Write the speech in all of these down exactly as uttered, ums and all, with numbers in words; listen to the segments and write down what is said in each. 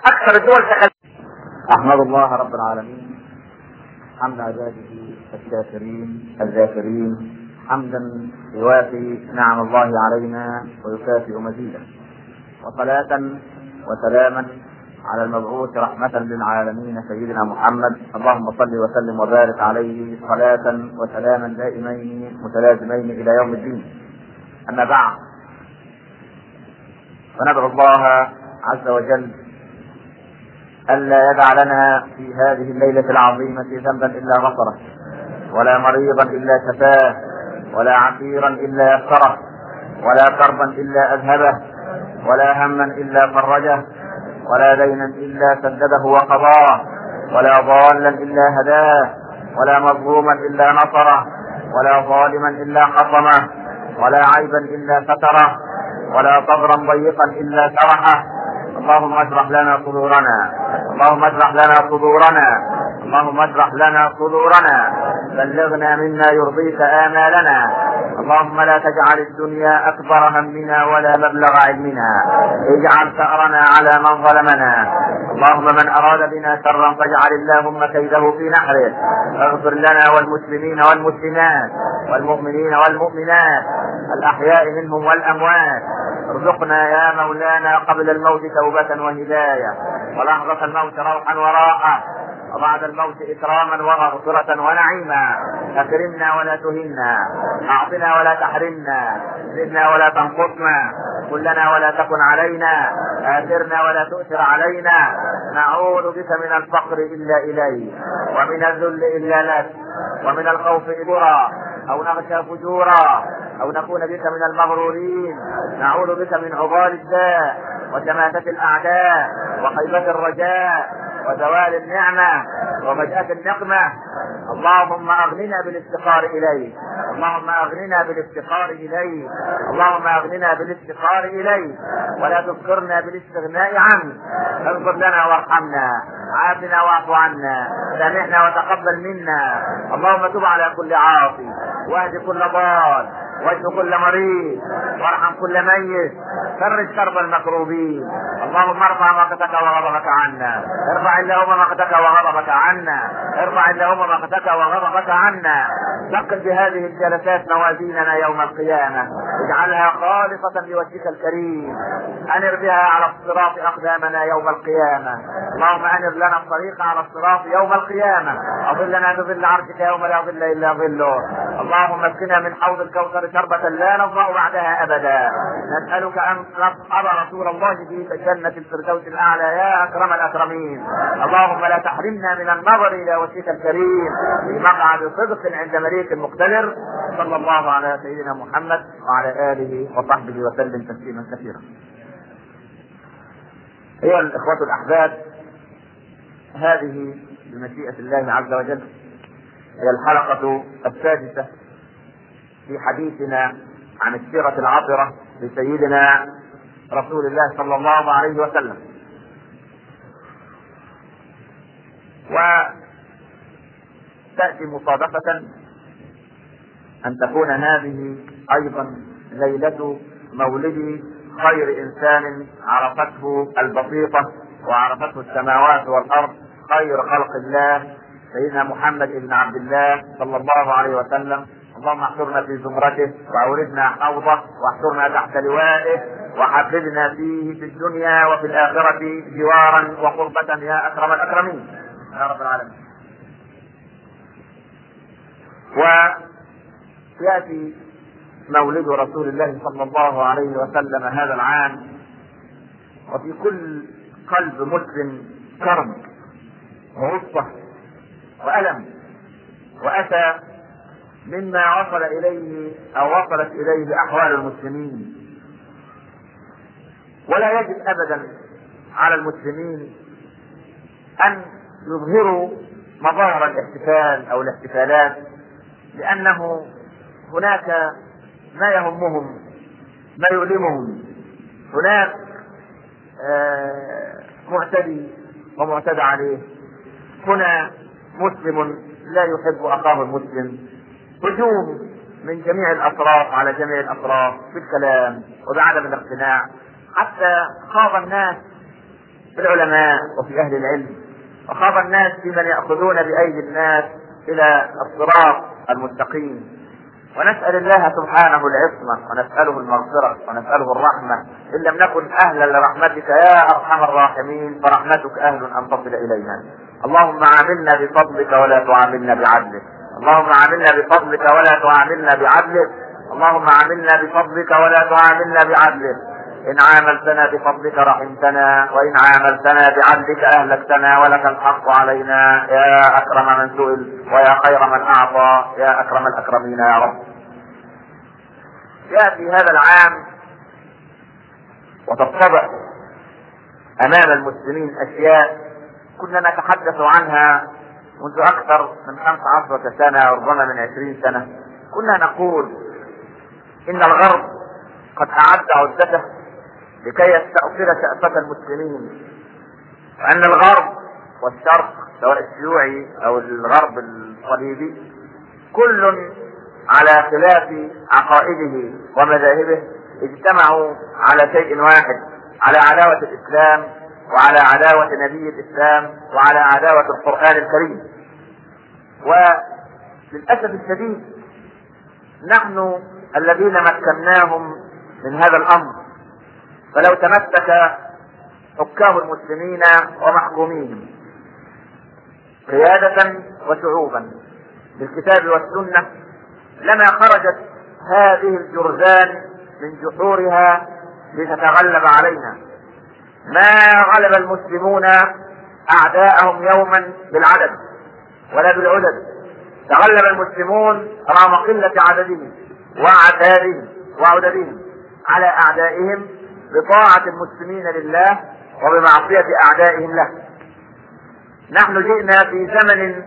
اكثر الدول تخلف. احمد الله رب العالمين حمد عباده الشاكرين الذاكرين، حمدا يوافي نعم الله علينا ويكافئ مزيدا، وصلاة وسلاما على المبعوث رحمة للعالمين سيدنا محمد. اللهم صل وسلم وبارك عليه صلاة وسلاما دائمين متلازمين إلى يوم الدين. أما بعد، فندعو الله عز وجل ألا يدع لنا في هذه الليلة العظيمة ذنبا إلا غفره، ولا مريضا إلا شفاه، ولا عسيرا إلا يسره، ولا كربا إلا أذهبه، ولا هما إلا فرجه، ولا دينا إلا سدده وقضاه، ولا ضالا إلا هداه، ولا مظلوما إلا نصره، ولا ظالما إلا حطمه، ولا عيبا إلا ستره، ولا صدرا ضيقا إلا شرحه. اللهم اشرح لنا صدورنا، اللهم اشرح لنا صدورنا، اللهم اشرح لنا صدورنا، بلغنا مما يرضيك آمالنا. اللهم لا تجعل الدنيا أكبر همنا ولا مبلغ علمنا، اجعل ثأرنا على من ظلمنا. اللهم من أراد بنا شرا فاجعل اللهم كيده في نحره. اغفر لنا والمسلمين والمسلمات والمؤمنين والمؤمنات الأحياء منهم والأموات. ارزقنا يا مولانا قبل الموت توبة وهداية، ولحظة الموت روحا وراحة، وبعد الموت إكراما ومغفرة ونعيما. أكرمنا ولا تهنا، أعطنا ولا تحرمنا، زدنا ولا تنقصنا، كلنا ولا تكن علينا، آثرنا ولا تؤثر علينا. نعوذ بك من الفقر إلا إليك، ومن الذل إلا لك، ومن الخوف إبرا أو نغشى فجورا، أو نكون بك من المغرورين. نعوذ بك من عضال الداء وشماتة الأعداء وخيبة الرجاء وزوال النعمة وفجأة النقمة. اللهم أغننا بالافتقار إليك، اللهم أغننا بالافتقار إليك، اللهم أغننا بالافتقار إليك، ولا تذكرنا بالاستغناء عنك. اغفر لنا وارحمنا، عافنا واعف عنا، سامحنا وتقبل منا. اللهم تب على كل عاصي، واهد كل ضال، واشف كل مريض، وارحم كل ميت، فرج كرب المكروبين. اللهم ارفع مقتك وغضبك عنا، ارفع اللهم مقتك وغضبك عنا، ارفع اللهم مقتك وغضبك عنا. ثقل بهذه الجلسات موازيننا يوم القيامة، اجعلها خالصة لوجهك الكريم. انر بها على الصراط اقدامنا يوم القيامة. اللهم انر لنا الطريق على الصراط يوم القيامة، اظلنا بظل عرشك يوم لا ظل الا ظله. اللهم اسقنا من حوض الكوثر شربة لا نظمأ بعدها ابدا. نسألك ان نصحب رسول الله في جنة الفردوس الاعلى يا اكرم الاكرمين. اللهم لا تحرمنا من النظر الى وجهك الكريم في مقعد صدق عند مليك مقتدر. صلى الله على سيدنا محمد وعلى اله وصحبه وسلم تسليما كثيرا. ايها الاخوة الاحباب، هذه بمشيئة الله عز وجل هي الحلقة السادسة في حديثنا عن السيرة العطرة لسيدنا رسول الله صلى الله عليه وسلم. وتأتي مصادفة أن تكون هذه أيضا ليلة مولد خير إنسان عرفته البسيطة وعرفته السماوات والأرض، خير خلق الله سيدنا محمد بن عبد الله صلى الله عليه وسلم. اللهم احشرنا في زمرته واوردنا حوضه واحشرنا تحت لوائه وحببنا فيه في الدنيا وفي الآخرة جوارا وقربة يا أكرم الأكرمين يا رب العالمين. ويأتي مولد رسول الله صلى الله عليه وسلم هذا العام، وفي كل قلب مسلم كرب وغصة وألم وأسى مما وصل إليه أو وصلت إليه أحوال المسلمين. ولا يجب أبدا على المسلمين أن يظهروا مظاهر الاحتفال أو الاحتفالات، لأنه هناك ما يهمهم، ما يؤلمهم. هناك آه معتدي ومعتدى عليه، هنا مسلم لا يحب أخاه المسلم، هجوم من جميع الأطراف على جميع الأطراف بالكلام وبعدم الاقتناع، حتى خاض الناس في العلماء وفي أهل العلم، وخاف الناس في من يأخذون بأيدي الناس إلى الصراط المستقيم. ونسأل الله سبحانه العصمة، ونسأله المغفرة، ونسأله الرحمة، إن لم نكن أهلا لرحمتك يا أرحم الراحمين، فرحمتك أهل أن تصل إلينا. اللهم عاملنا بفضلك ولا تعاملنا بعدلك، اللهم عاملنا بفضلك ولا تعاملنا بعدلك، اللهم عاملنا بفضلك ولا تعاملنا بعدلك. إن عاملتنا بفضلك رحمتنا، وإن عاملتنا بعدلك أهلكتنا، ولك الحق علينا يا أكرم من سئل ويا خير من أعطى يا أكرم الأكرمين يا رب. يأتي هذا العام وتتضح أمام المسلمين أشياء كنا نتحدث عنها منذ أكثر من خمس عشرة سنة وربما من عشرين سنة. كنا نقول إن الغرب قد أعد عدته لكي يستأصل شأفة المسلمين، وأن الغرب والشرق سواء الشيوعي أو الغرب الصليبي كل على خلاف عقائده ومذاهبه اجتمعوا على شيء واحد، على عداوة الإسلام وعلى عداوة نبي الإسلام وعلى عداوة القرآن الكريم. وللأسف الشديد نحن الذين مكناهم من هذا الأمر، فلو تمسك حكام المسلمين ومحكوميهم قيادة وشعوبا بالكتاب والسنة لما خرجت هذه الجرذان من جحورها لتتغلب علينا. ما غلب المسلمون أعداءهم يوما بالعدد ولا بالعدد، تغلب المسلمون رغم قلة عددهم وأعدادهم وعددهم على أعدائهم بطاعة المسلمين لله وبمعصية أعدائهم له. نحن جئنا في زمن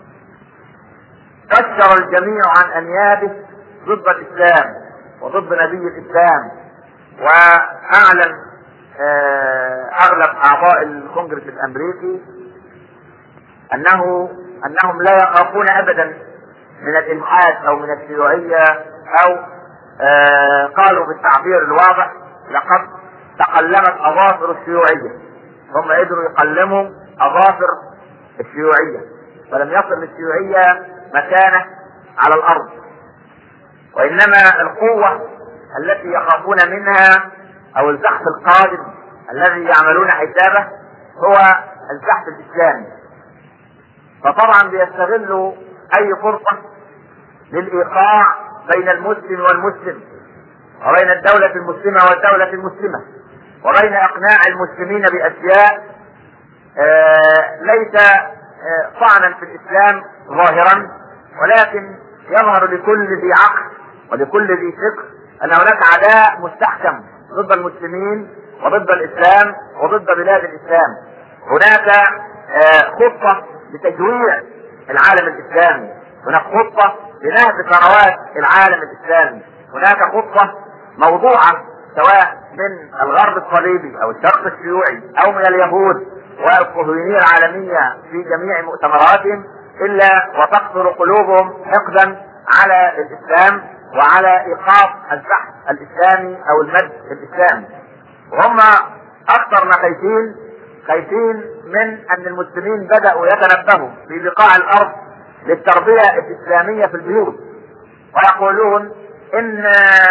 كسر الجميع عن أنيابه ضد الإسلام وضد نبي الإسلام، وأعلن أغلب أعضاء الكونغرس الأمريكي أنه أنهم لا يخافون أبدا من الإلحاد أو من الشيوعية، أو قالوا بالتعبير الواضح لقد تقلمت أظافر الشيوعية. هم قدروا يقلموا أظافر الشيوعية، ولم يصل للشيوعية مكانه على الأرض، وإنما القوة التي يخافون منها أو الزحف القادم الذي يعملون حسابه هو الزحف الإسلامي. فطبعا بيستغلوا أي فرصة للإيقاع بين المسلم والمسلم، وبين الدولة المسلمة والدولة المسلمة، وبين إقناع المسلمين بأشياء آه ليس آه طعنا في الإسلام ظاهرا، ولكن يظهر لكل ذي عقل ولكل ذي فكر أن هناك عداء مستحكم ضد المسلمين وضد الإسلام وضد بلاد الإسلام. هناك آه خطة لتجويع العالم الإسلامي، هناك خطة لنهب ثروات العالم الإسلامي، هناك خطة موضوعة سواء من الغرب الصليبي أو الشرق الشيوعي أو من اليهود والصهيونية العالمية في جميع مؤتمراتهم، إلا وتقصر قلوبهم حقدا على الإسلام وعلى إيقاف الزحف الإسلامي أو المد الإسلامي. وهم أكثر ما خايفين خايفين من أن المسلمين بدأوا يتنبهوا في بقاع الأرض للتربية الإسلامية في البيوت، ويقولون إن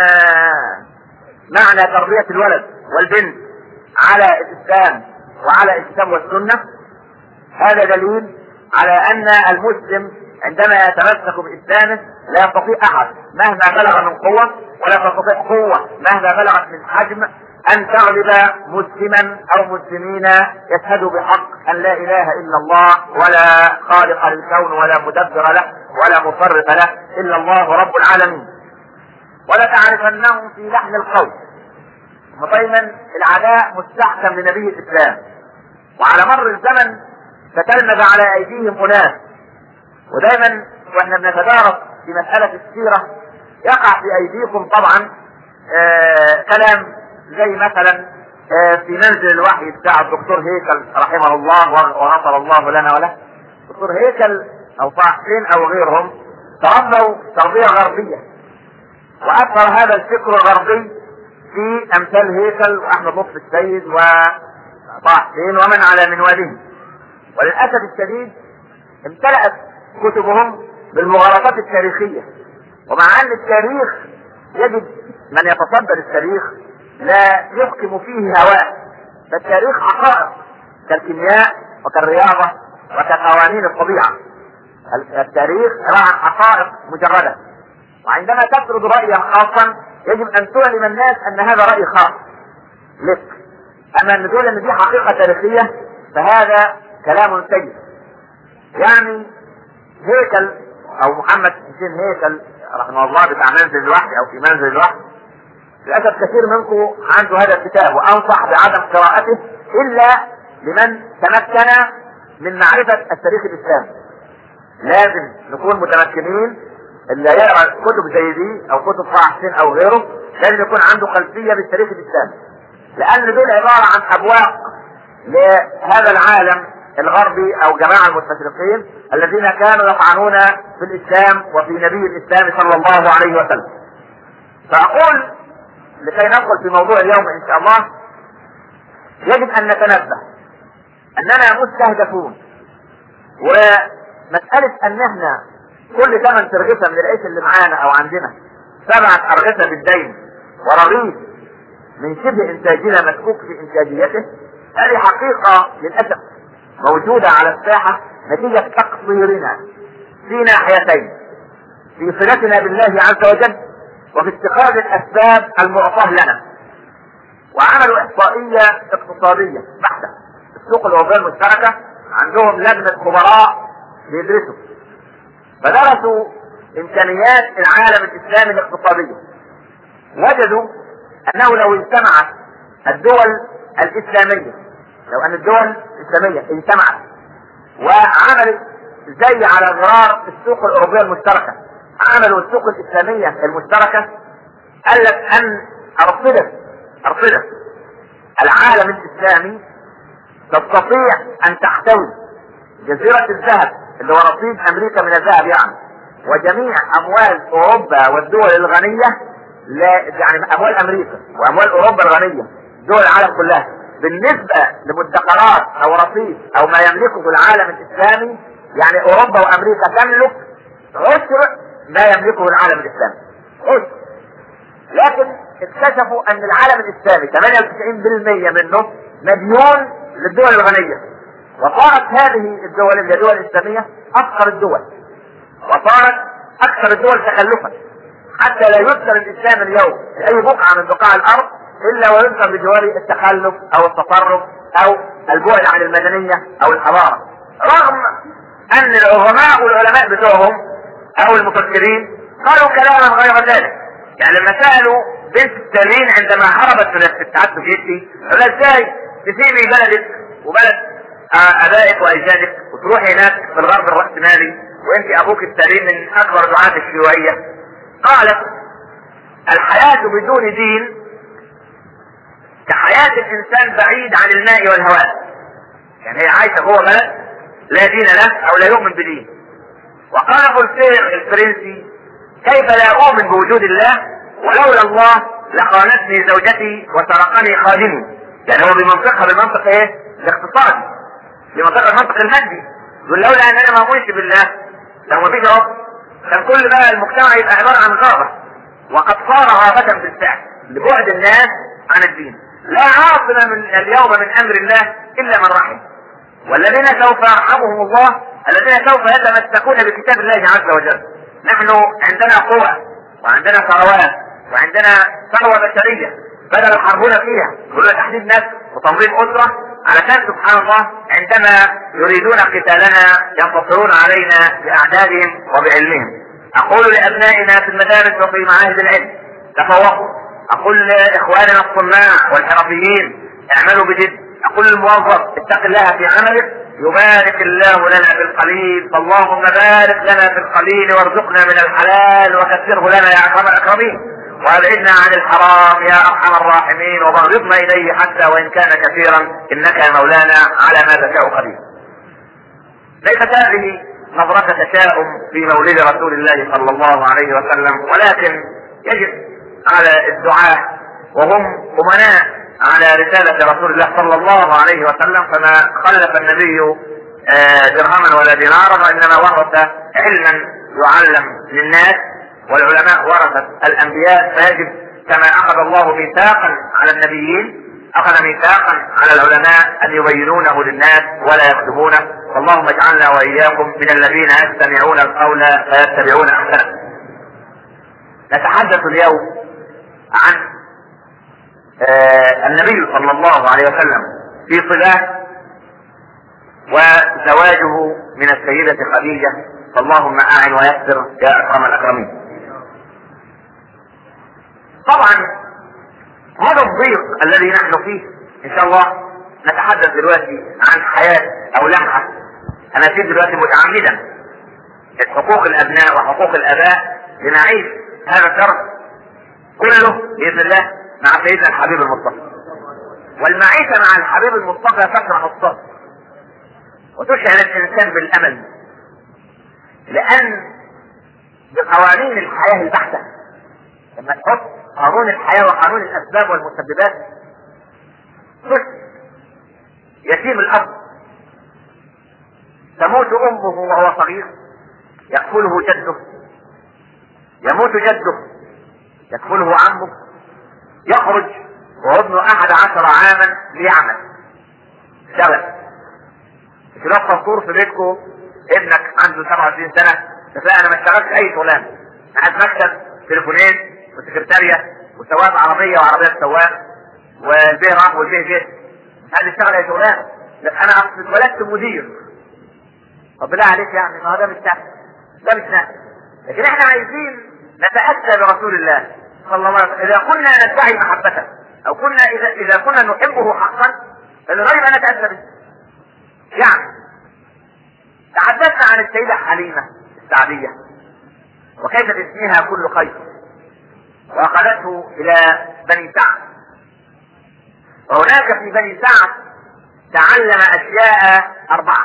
معنى تربية الولد والبنت على الإسلام وعلى الكتاب والسنة هذا دليل على أن المسلم عندما يتمسك بإسلامه لا يستطيع أحد مهما بلغ من قوة، ولا تستطيع قوة مهما بلغت من حجم أن تغلب مسلما أو مسلمين يشهدوا بحق أن لا إله إلا الله ولا خالق للكون ولا مدبر له ولا مصرف له إلا الله رب العالمين. ولا تعرفنهم في لحن القول. ودائما العداء مستحكم لنبي الإسلام، وعلى مر الزمن تتلمذ على أيديهم أناس. ودائما واحنا بنتدارس في مسألة السيرة يقع في أيديكم طبعا آه كلام زي مثلا آه في منزل الوحي بتاع الدكتور هيكل رحمه الله وغفر الله لنا وله. الدكتور هيكل أو طاحين أو غيرهم تربوا تربية غربية، وأثر هذا الفكر الغربي في أمثال هيكل وأحمد لطفي السيد طه حسين ومن على منوالهم. وللأسف الشديد امتلأت كتبهم بالمغالطات التاريخية، ومع أن التاريخ يجب من يتصدر التاريخ لا يحكم فيه هواء، فالتاريخ حقائق كالكيمياء وكالرياضة وكقوانين الطبيعة. التاريخ عبارة عن حقائق مجردة، وعندما تفرض رأيا خاصا يجب أن تعلم الناس أن هذا رأي خاص لك. أما أن تقول أن دي حقيقة تاريخية فهذا كلام سيء. يعني هيكل أو محمد حسين هيكل رحمه الله بتاع منزل الوحي أو في منزل الوحي، للأسف كثير منكم عنده هذا الكتاب، وأنصح بعدم قراءته إلا لمن تمكن من معرفة التاريخ الإسلامي. لازم نكون متمكنين، اللي يقرأ كتب زي دي أو كتب طه حسين أو غيره لازم يكون عنده خلفية بالتاريخ الإسلامي، لأن دول عبارة عن أبواق لهذا العالم الغربي أو جماعة المستشرقين الذين كانوا يطعنون في الإسلام وفي نبي الإسلام صلى الله عليه وسلم. فأقول لكي ندخل في موضوع اليوم إن شاء الله، يجب أن نتنبه أننا مستهدفون، ومسألة أن احنا كل ثمن ترغفة من العيش اللي معانا أو عندنا سبعة أرغفة بالدين ورغيف من شبه إنتاجنا مشكوك في إنتاجيته، هذه حقيقة للأسف موجودة على الساحة نتيجة تقصيرنا في ناحيتين: في صلتنا بالله عز وجل، وفي اتخاذ الأسباب المعطاة لنا. وعملوا إحصائية اقتصادية بحتة. السوق الأوروبية المشتركة عندهم لجنة خبراء بيدرسوا، فدرسوا إمكانيات العالم الإسلامي الاقتصادية، وجدوا أنه لو اجتمعت الدول الإسلامية، لو أن الدول الإسلامية اجتمعت وعملت زي على غرار السوق الأوروبية المشتركة، عملوا السوق الإسلامية المشتركة، قالت أن أرصدة أرصدة العالم الإسلامي تستطيع أن تحتوي جزيرة الذهب اللي هو رصيد أمريكا من الذهب يعني، وجميع أموال أوروبا والدول الغنية، لا يعني أموال أمريكا وأموال أوروبا الغنية دول العالم كلها بالنسبة لمدخرات أو رصيد أو ما يملكه العالم الإسلامي، يعني أوروبا وأمريكا تملك عشر ما يملكه العالم الإسلامي عشر. لكن اكتشفوا أن العالم الإسلامي ثمانية وتسعين بالمئة منه مديون للدول الغنية، وصارت هذه الدول اللي الدول الإسلامية أفقر الدول، وصارت أكثر الدول تكلفا، حتى لا يذكر الإسلام اليوم في أي بقعة من بقاع الأرض إلا ويذكر بجوار التخلف أو التطرف أو البعد عن المدنية أو الحضارة، رغم أن العظماء والعلماء بتوعهم أو المفكرين قالوا كلاما غير ذلك. يعني لما سألوا بنت ستالين عندما هربت من الاتحاد السوفيتي، قالوا ازاي تسيبي بلدك وبلد ابائك واجدادك وتروحي هناك في الغرب الرأسمالي وانت ابوك ستالين من اكبر دعاة الشيوعية؟ قالت: الحياة بدون دين كحياة الانسان بعيد عن الماء والهواء. يعني هي عايشة جوه بلد لا دين له او لا يؤمن بدين. وقال فولتير الفرنسي: كيف لا اؤمن بوجود الله ولولا الله لخانتني زوجتي وسرقني خادمي. يعني هو بمنطقها بالمنطق ايه؟ الاقتصادي، بمنطق المنطق المادي. يقول لولا ان انا ما اؤمنش بالله لو ما فيش رب كان كل بقى المجتمع يبقى عباره عن غابه، وقد صار غابه بالفعل لبعد الناس عن الدين. لا عاصم من اليوم من امر الله الا من رحم، والذين سوف يرحمهم الله الذين سوف يتمسكون بكتاب الله عز وجل. نحن عندنا قوة وعندنا ثروات وعندنا ثروة بشرية بدل يحاربون فيها، يقولون تحديد نفس وتنظيم أسرة، علشان سبحان الله عندما يريدون قتالنا ينتصرون علينا بأعدادهم وبعلمهم. أقول لأبنائنا في المدارس وفي معاهد العلم: تفوقوا. أقول لإخواننا الصناع والحرفيين: اعملوا بجد. أقول للموظف: اتق الله في عملك يبارك الله لنا في القليل، فاللهم بارك لنا في القليل وارزقنا من الحلال وكثره لنا يا أكرم الأكرمين، وابعدنا عن الحرام يا ارحم الراحمين، وبغضنا اليه حتى وان كان كثيرا انك يا مولانا على ما تشاء قدير. ليست هذه نظرة تشاؤم في مولد رسول الله صلى الله عليه وسلم، ولكن يجب على الدعاة وهم امناء على رسالة رسول الله صلى الله عليه وسلم، فما خلف النبي درهما ولا دينارا، وإنما ورث علما يعلم للناس، والعلماء ورثة الأنبياء، فيجب كما أخذ الله ميثاقا على النبيين أخذ ميثاقا على العلماء أن يبينونه للناس ولا يكتبونه. اللهم اجعلنا وإياكم من الذين يستمعون القول فيتبعون أحسنه. نتحدث اليوم عن آه النبي صلى الله عليه وسلم في صلاه وزواجه من السيدة خديجة، فاللهم أعن ويسر يا أكرم الأكرمين. طبعا هذا الضيق الذي نحن فيه إن شاء الله نتحدث دلوقتي عن حياة أو لمحة أنا دلوقتي متعمدا حقوق الأبناء وحقوق الآباء لنعيش هذا الدرس كله بإذن الله مع سيدنا الحبيب المصطفى. والمعيشة مع الحبيب المصطفى تشرح الصبر وتشعر الإنسان بالأمل، لأن بقوانين الحياة البحتة لما تحط قانون الحياة وقانون الأسباب والمسببات يتيم الأب تموت أمه وهو صغير يكفله جده، يموت جده يكفله عمه، يخرج وهو ابن أحد عشر عاما ليعمل شغل. تلاقي فطور في بيتكم ابنك عنده سبعة وعشرين سنة تلاقي انا ما اشتغلتش اي شغلانه، قاعد مكتب تليفونين وسكرتاريه وسواق عربيه وعربيه سواق والبيه راح والبيه جه، مش عايز يشتغل اي شغلانه. لكن انا اتولدت مدير، طب بالله عليك يعني ما هو ده مش سهل، ده مش سهل. لكن احنا عايزين نتأسى برسول الله صلى الله عليه وسلم. اذا كنا ندعي محبته او كنا اذا اذا كنا نحبه حقا فلغير ان نتأسى به. يعني تحدثنا عن السيدة حليمة السعدية وكيف تسميها كل خير، واخذته الى بني سعد، وهناك في بني سعد تعلم اشياء اربعة.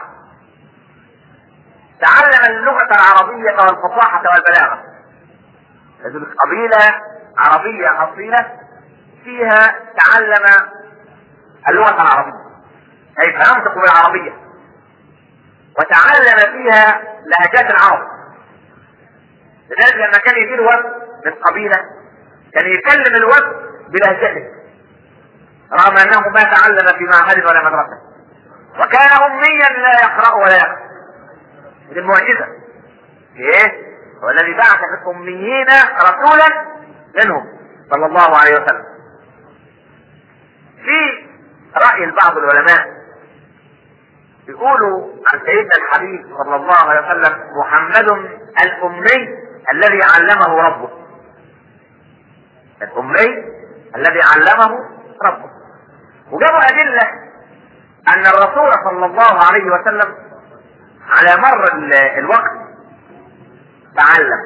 تعلم اللغة العربية والفصاحة والبلاغة. هذه قبيلة عربية اصيلة فيها تعلم اللغة العربية كيف ينطق بالعربية، وتعلم فيها لهجات العرب. لذلك لما كان يجي الوفد من قبيلة كان يكلم الوفد بلهجته رغم انه ما تعلم في معهد ولا مدرسة، وكان اميا لا يقرأ ولا يكتب. دي المعجزة ايه؟ هو الذي بعث في الاميين رسولا منهم صلى الله عليه وسلم. في رأي البعض العلماء يقولوا عن سيدنا الحبيب صلى الله عليه وسلم محمد الأمي الذي علمه ربه. الأمي الذي علمه ربه. وجابوا أدلة أن الرسول صلى الله عليه وسلم على مر الوقت تعلم.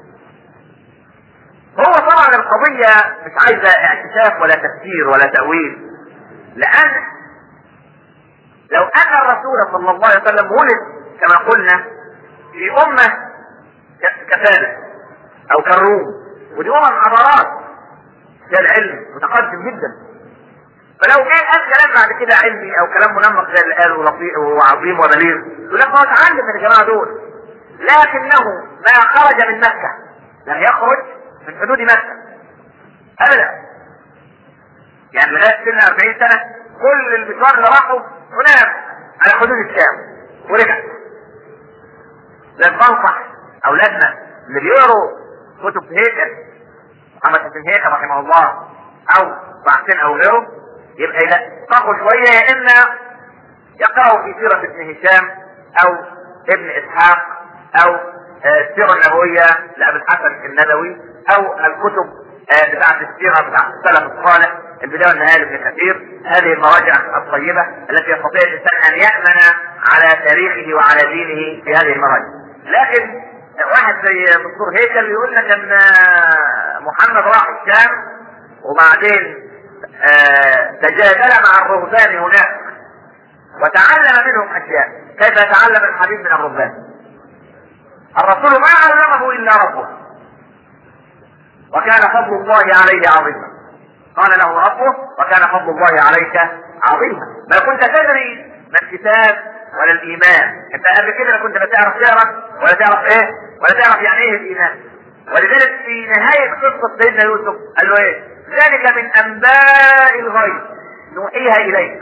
هو طبعا القضية مش عايزة اعتشاف ولا تفسير ولا تأويل، لأن لو أن الرسول صلى الله عليه وسلم ولد كما قلنا في أمة كفارس أو كالروم، ودي أمم حضارات في العلم متقدم جدا، فلو جاء قال كلام بعد كده علمي أو كلام منمق زي اللي قاله لطيف وعظيم وبليغ يقول لك هو اتعلم من الجماعة دول، لكنه ما خرج من مكة، لم يخرج من حدود مكة أبدا. يعني لغاية سن أربعين سنة كل المشوار اللي راحوا هناك على حدود الشام ورجع. زي بنصح اولادنا اللي بيقروا كتب هيكل محمد حسين هيكل رحمه الله او بعثين او غيره يبقى يلقوا شويه، يا اما يقرأوا في سيرة ابن هشام او ابن اسحاق او السيرة النبوية لأبي الحسن الندوي او الكتب بتاعت السيرة بتاعت السلف الصالح البداية والنهاية لابن كثير. هذه المراجع الطيبة التي يستطيع الإنسان أن يأمن على تاريخه وعلى دينه في هذه المراجع. لكن واحد زي دكتور هيكل يقول لك أن محمد راح الشام وبعدين تجادل مع الرهبان هناك وتعلم منهم أشياء. كيف يتعلم الحبيب من الرهبان؟ الرسول ما علمه إلا ربه، وكان فضل الله عليه عظيما. قال له ربه وكان فضل الله عليك عظيما. ما كنت تدري ما الكتاب ولا الايمان، انت قبل كده كنت لا تعرف تقرا ولا تعرف ايه ولا تعرف يعني ايه الايمان. ولذلك في نهايه قصه سيدنا يوسف قال له ايه؟ ذلك من انباء الغيب نوحيها اليك.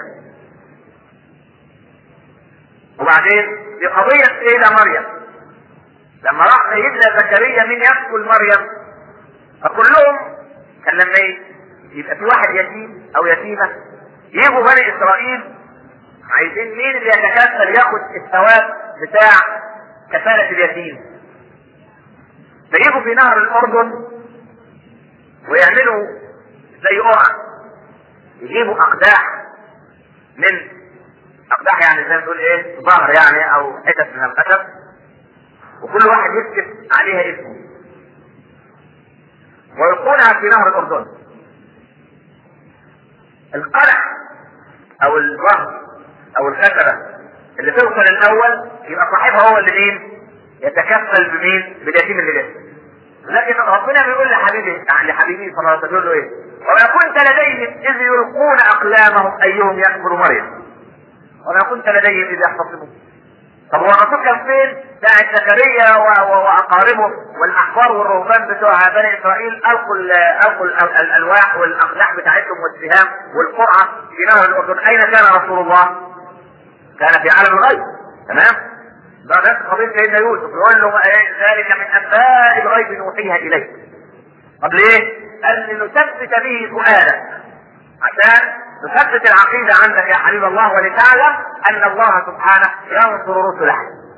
وبعدين في قضيه سيدة مريم لما راح سيدنا زكريا من يقتل مريم، فكلهم كان لما يبقى في واحد يتيم او يتيمه يجوا بني اسرائيل عايزين مين اللي يتكفل ياخد الثواب بتاع كفالة اليتيم، فيجوا في نهر الاردن ويعملوا زي قرعة، يجيبوا اقداح من اقداح يعني زي ما تقول ايه ظهر يعني او حتت من الخشب، وكل واحد يكتب عليها اسمه ويلقونها في نهر الاردن. القلع او الظهر او الخشبة اللي توصل الاول يبقى صاحبها هو اللي مين يتكفل بمين باليتيم اللي جه. لكن ربنا بيقول لحبيبي يعني حبيبي صلى الله عليه وسلم له ايه؟ وما كنت لديهم اذ يلقون اقلامهم ايهم يكفر مريم وما كنت لديهم اذ يختصمون. طب هو الرسول كان فين؟ ساعة زكريا واقاربه والاحبار والرهبان بتوع بني اسرائيل القوا القوا الالواح والاقداح بتاعتهم والسهام والقرعه في نهر الاردن. اين كان رسول الله؟ كان في عالم الغيب. تمام؟ ده نفس قضيه سيدنا يوسف يقول له ذلك من انباء الغيب نوحيها اليك. طب ليه؟ قال لنثبت به فؤادك عشان تثبت العقيدة عندك يا حبيب الله ولتعلم ان الله سبحانه ينصر رسله.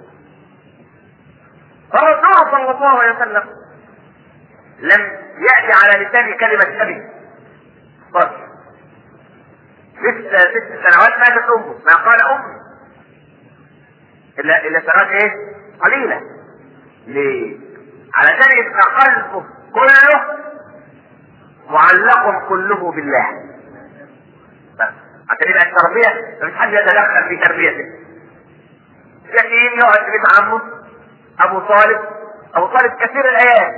فالرسول صلى الله عليه وسلم لم يأتي على لسان كلمة نبي طيب ست ست سنوات ماتت امه ما قال امه الا الا سنوات ايه قليلة. ليه؟ علشان يبقى قلبه كله معلق كله بالله بس عشان يبقى التربية مش حد يتدخل في تربيته. يتيم يقعد في بيت عمه ابو طالب ابو طالب كثير الايات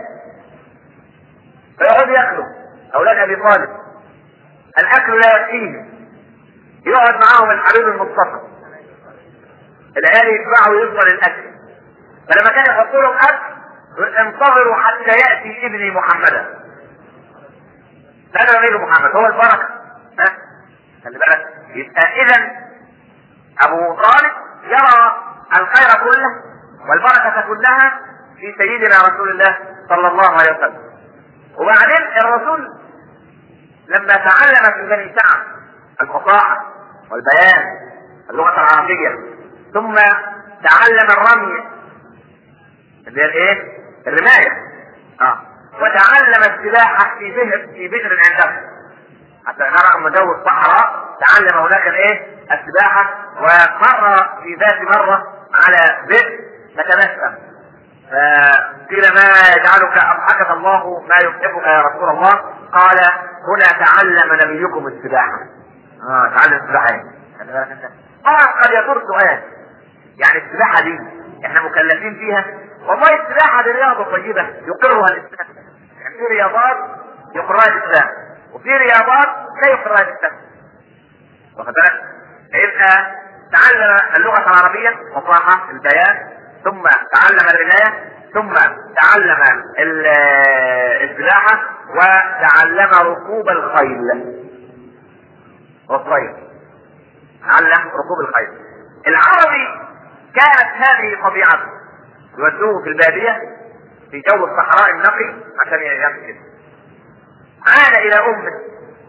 فيقعد ياكلوا اولاد ابي طالب الاكل لا يكفيهم يقعد معاهم الحبيب المصطفى العيال يتبعوا ويفضل الاكل. فلما كان يحطوا لهم اكل انتظروا حتى ياتي ابني محمدا. هذا غير محمد هو البركه. ها خلي بالك يبقى اذا ابو طالب يرى الخير كله والبركه كلها في سيدنا رسول الله صلى الله عليه وسلم. وبعدين الرسول لما تعلم في بني سعد الفصاحه والبيان اللغه العربيه ثم تعلم الرمي اللي هي الايه الرمايه اه وتعلم السباحه في بئر في بئر عنده حتى نرى مدو الصحراء تعلم هناك الايه السباحه. ومر في ذات مره على بئر فتبسم فقيل ما يجعلك اضحكك الله ما يضحكك يا رسول الله؟ قال هنا تعلم نبيكم السباحه. اه تعلم السباحه طبعا قد يدور سؤال يعني السباحه دي احنا مكلفين فيها؟ والله السباحه دي رياضه طيبه يقرها الاسلام. يعني في رياضات يقرها الاسلام وفي رياضات لا يقرها الاسلام. واخد بالك؟ يبقى تعلم اللغه العربيه فصاحه البيان ثم تعلم الرمايه ثم تعلم السباحه وتعلم ركوب الخيل والخيل تعلم ركوب الخيل. العربي كانت هذه طبيعته يودوه في الباديه في جو الصحراء النقي عشان يمشي. عاد الى امه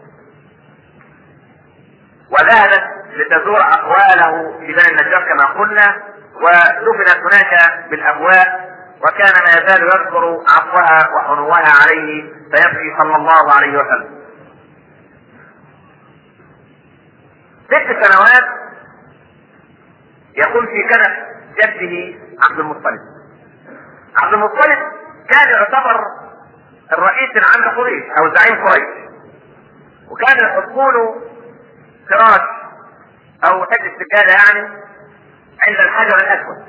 وذهبت لتزور اقواله في بني النجار كما قلنا ودفنت هناك بالابواء وكان ما يزال يذكر عفوها وحنوها عليه فيبكي صلى الله عليه وسلم. ست سنوات يكون في كنف جده عبد المطلب. عبد المطلب كان يعتبر الرئيس العام لقريش او زعيم قريش وكان يحطوا له فراش او حته سجاده يعني عند الحجر الاسود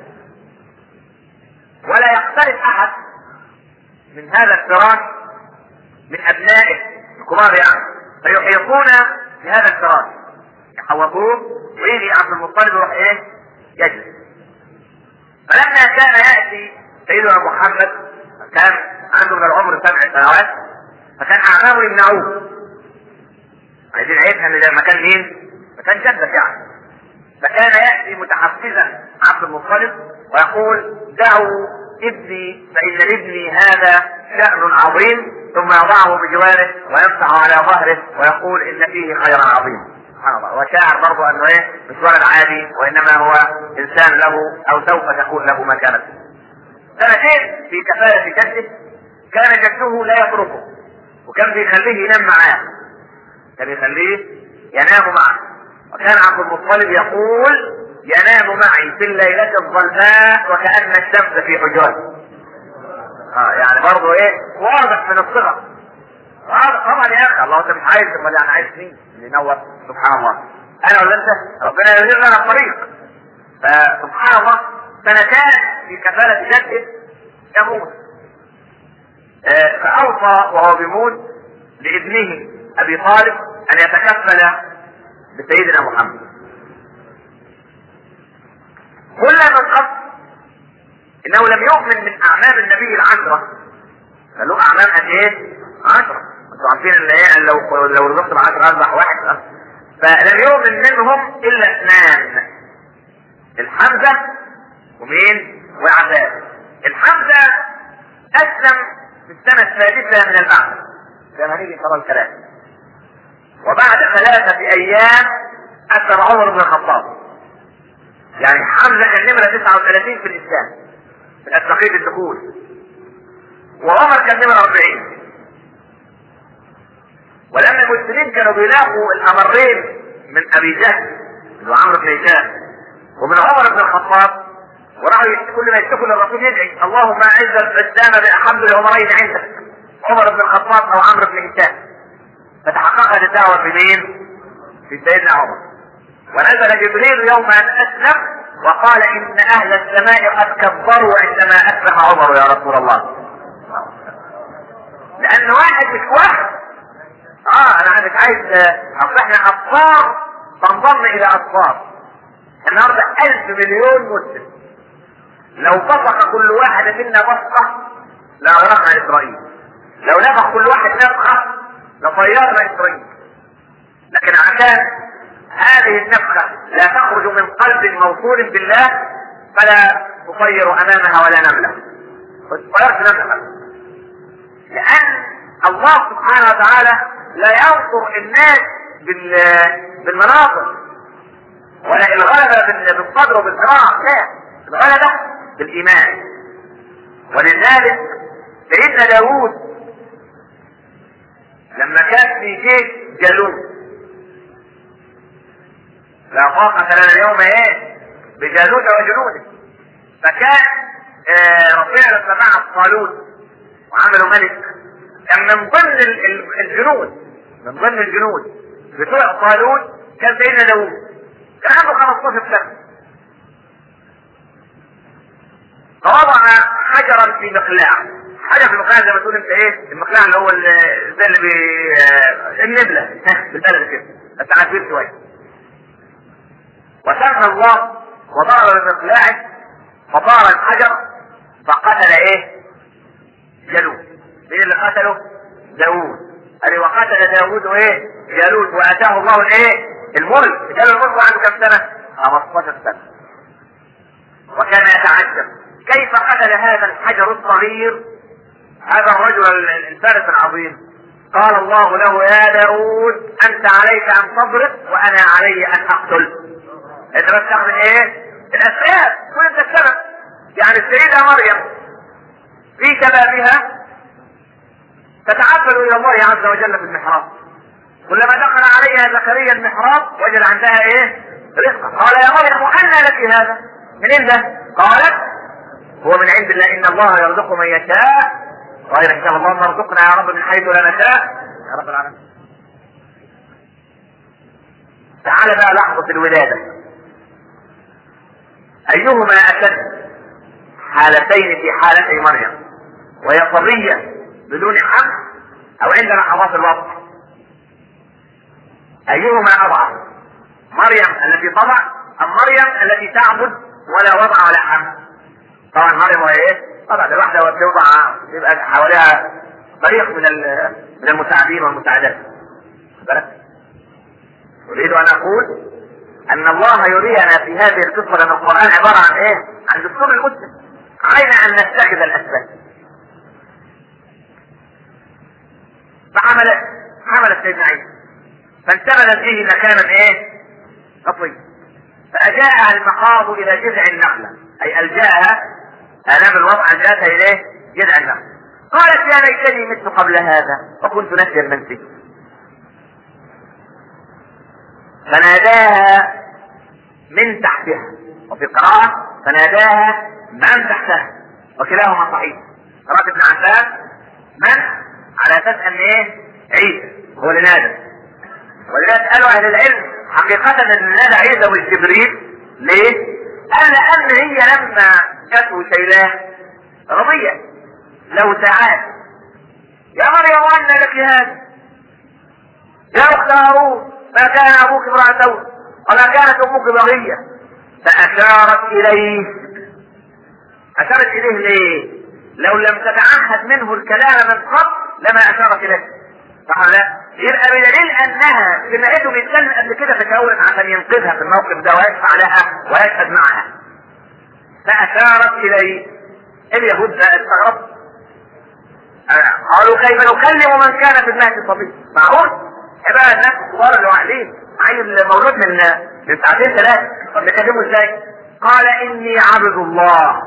ولا يقترب احد من هذا الفراش من ابنائه الكبار يعني فيحيطون بهذا الفراش يحوطوه، ويجي عبد المطلب يروح ايه يجلس. فلما كان ياتي سيدنا محمد كان عنده من العمر سبع سنوات، فكان اعمامه يمنعوه، عايزين عيبها ان ده مكان مين؟ مكان جدك يعني. فكان ياتي متحفزا عبد المطلب ويقول دعوا ابني فان ابني هذا شأن عظيم، ثم يضعه بجواره ويمسح على ظهره ويقول ان فيه خيرا عظيما. سبحان الله. وشاعر برضه انه ايه مش ولد عادي، وانما هو انسان له او سوف تكون له مكانه. سنتين في كفالة جده، كان جده لا يتركه وكان بيخليه ينام معاه، كان يخليه ينام معه. وكان عبد المطلب يقول ينام معي في الليلة الظلماء وكأن الشمس في حجرته. اه يعني برضه ايه واضح من الصغر. طبعا يا اخي الله انت مش عايز، امال يعني عايز مين اللي ينور؟ سبحان الله. انا ولا انت؟ ربنا يهدي لنا الطريق. فسبحان الله سنتان في كفالة جده يموت. آه فاوصى وهو بيموت لابنه ابي طالب ان يتكفل بسيدنا محمد. كل من قبل انه لم يؤمن من اعمام النبي العشرة، قالوا اعمام قد ايه؟ عشرة. انتوا عارفين ان ايه لو لو رزقت بعشرة اصبح واحد. فلم يؤمن منهم الا اثنان، الحمزة ومين؟ وعباس. الحمزة اسلم في السنة السادسة من البعث زي ما هنيجي نقرا الكلام. وبعد ثلاثة ايام اسلم عمر بن الخطاب. يعني حمزة كان نمرة تسعة وثلاثين في الاسلام في التقييد الدخول، وعمر كان نمرة أربعين. ولما المسلمين كانوا بيلاقوا الامرين من ابي جهل اللي هو عمرو بن هشام ومن عمر بن الخطاب، وراحوا كل ما يشتكوا للرسول يدعي اللهم اعز الاسلام باحب العمرين عندك، عمر بن الخطاب او عمرو بن هشام. فتحققت الدعوه في مين؟ في سيدنا عمر. ونزل جبريل يوم ان اسلم وقال ان اهل السماء قد كبروا عندما اسلم عمر يا رسول الله. لان واحد مش واحد. اه انا مش عايز اصل احنا اصفار تنضم الى اصفار. النهارده الف مليون مسلم، لو بصق كل واحد منا بصقه لاغرقنا اسرائيل، لو نفخ كل واحد نفخه لطيرنا اسرائيل. لكن عشان هذه النفخه لا تخرج من قلب موصول بالله فلا تطير امامها ولا نمله، ما تطيرش نمله، لان الله سبحانه وتعالى لا ينصر الناس بالمناصر ولا الغلبة بالصدر وبالذراع، لا، الغلبة بالإيمان. ولذلك سيدنا داوود لما كان في جيش جالوت لا طاقة لنا اليوم ايه بجالوت وجنوده، فكان آه ربنا لما بعث طالوت وعملوا ملك كان من ضمن الجنود من ضمن الجنود بتوع طالوت كان سيدنا داوود، كان عنده خمستاشر سنة. فوضع حجرا في مقلاع، حجر في المقلاع زي ما تقول انت ايه المقلاع اللي هو زي اللي بي النبلة بالبلد كده بس عارفين شوية، وسمى الله وضرب بمقلاعه فطار الحجر فقتل ايه جالوت. مين اللي قتله؟ داوود. قال وقتل داوود ايه جالوت واتاه الله الايه الملك. جاله الملك وعنده كم سنة؟ خمستاشر سنة. وكان يتعجب كيف قتل هذا الحجر الصغير هذا الرجل الفارس العظيم. قال الله له يا داوود انت عليك ان تضرب وانا علي ان اقتل. انت بس تعمل ايه الاسباب، كل انت السبب. يعني السيدة مريم في شبابها تتعبد الى الله عز وجل في المحراب، كلما دخل عليها زكريا المحراب وجد عندها ايه رزقا. قال يا مريم أنى لك هذا؟ منين ده؟ قالت هو من عند الله ان الله يرزق من يشاء غير حساب. اللهم ارزقنا يا رب من حيث لا نشاء يا رب العالمين. تعال بقى لحظة الولادة ايهما اشد حالتين في حالتي مريم، وهي صبية بدون حمل او عند لحظات الوضع؟ ايهما اضعف؟ مريم التي تضع ام مريم التي تعبد ولا وضع ولا حمل؟ طبعا مريم وهي ايه؟ طبعا الواحده وهي بتوضع يبقى حواليها طريق من من المساعدين والمساعدات. اريد ان اقول ان الله يرينا في هذه القصه لان القران عباره عن ايه؟ عن دستور المسلم. علينا ان نتخذ الاسباب. فعملت عملت سيدنا عيسى فانتبذت به مكانا ايه؟ خطيا. فاجاءها المخاض الى جذع النخله، اي الجاها انام الوضع جاءتها اليه جذع النخله. قالت يا ليتني مت قبل هذا وكنت نسيا منسيا. فناداها من تحتها، وفي قراءة فناداها من تحتها، وكلاهما صحيح. قراءة ابن عباس من على اساس ان ايه؟ عيسى هو اللي نادى. ولذلك قالوا اهل العلم حقيقة ان نادى عيسى والجبريل ليه؟ قال لان هي لما جاءته شيلاه رضية لو ساعات يا مريم وأن لك هذا يا اخت هارون ما كان ابوك امرأ سوء وما كانت امك بغية. فاشارت اليه. اشارت اليه ليه؟ لو لم تتعهد منه الكلام من قبل لما اشارت اليه. صح لا؟ يبقى بدليل انها سمعته بيتكلم قبل كده فتشاورت عشان ينقذها في الموقف ده ويدفع لها ويشهد معها. فاشارت اليه. اليهود بقى استغربوا قالوا كيف نكلم من كان في المهد صبي؟ معقول؟ بقى الناس الكبار اللي واعيين عيل مولود من من ساعتين ثلاثه طب نكلمه ازاي؟ قال اني عبد الله.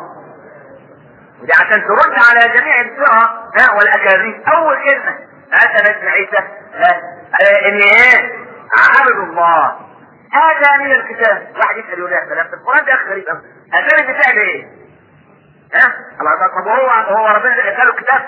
ودي عشان ترد على جميع الفرق ها والاكاذيب. اول كلمه اتى نبي عيسى اني ايه؟ عبد الله. هذا من الكتاب. واحد يسال يقول يا سلام في القران ده غريب قوي. هذا البتاع ده ايه؟ ها؟ الله طب هو هو ربنا اداله الكتاب.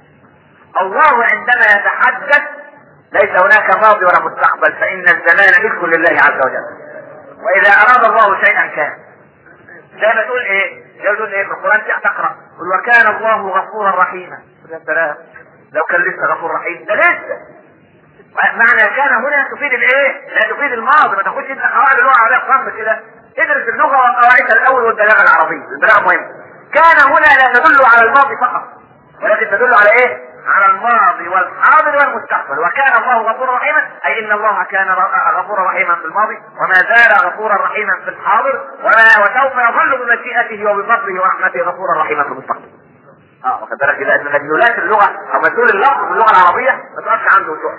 الله عندما يتحدث ليس هناك ماضي ولا مستقبل فإن الزمان ملك لله عز وجل. وإذا أراد الله شيئا كان. زي ما تقول إيه؟ زي ما تقول إيه في القرآن تقرأ قل وكان الله غفورا رحيما. يا سلام لو كان لسه غفور رحيم ده لسه. معنى كان هنا تفيد الإيه؟ لا تفيد الماضي. ما تاخدش أنت قواعد اللغة على الصمت كده. ادرس اللغة وقواعدها الأول والبلاغة العربية. البلاغة مهم. كان هنا لا تدل على الماضي فقط ولكن تدل على إيه؟ على الماضي والحاضر والمستقبل. وكان الله غفورا رحيما اي ان الله كان غفورا رحيما في الماضي وما زال غفورا رحيما في الحاضر وما وسوف يظل بمشيئته وبفضله ورحمته غفورا رحيما في المستقبل. اه واخد بالك كده ان مدلولات اللغه او مدلول اللفظ في اللغه العربيه ما تقفش عنده شيء.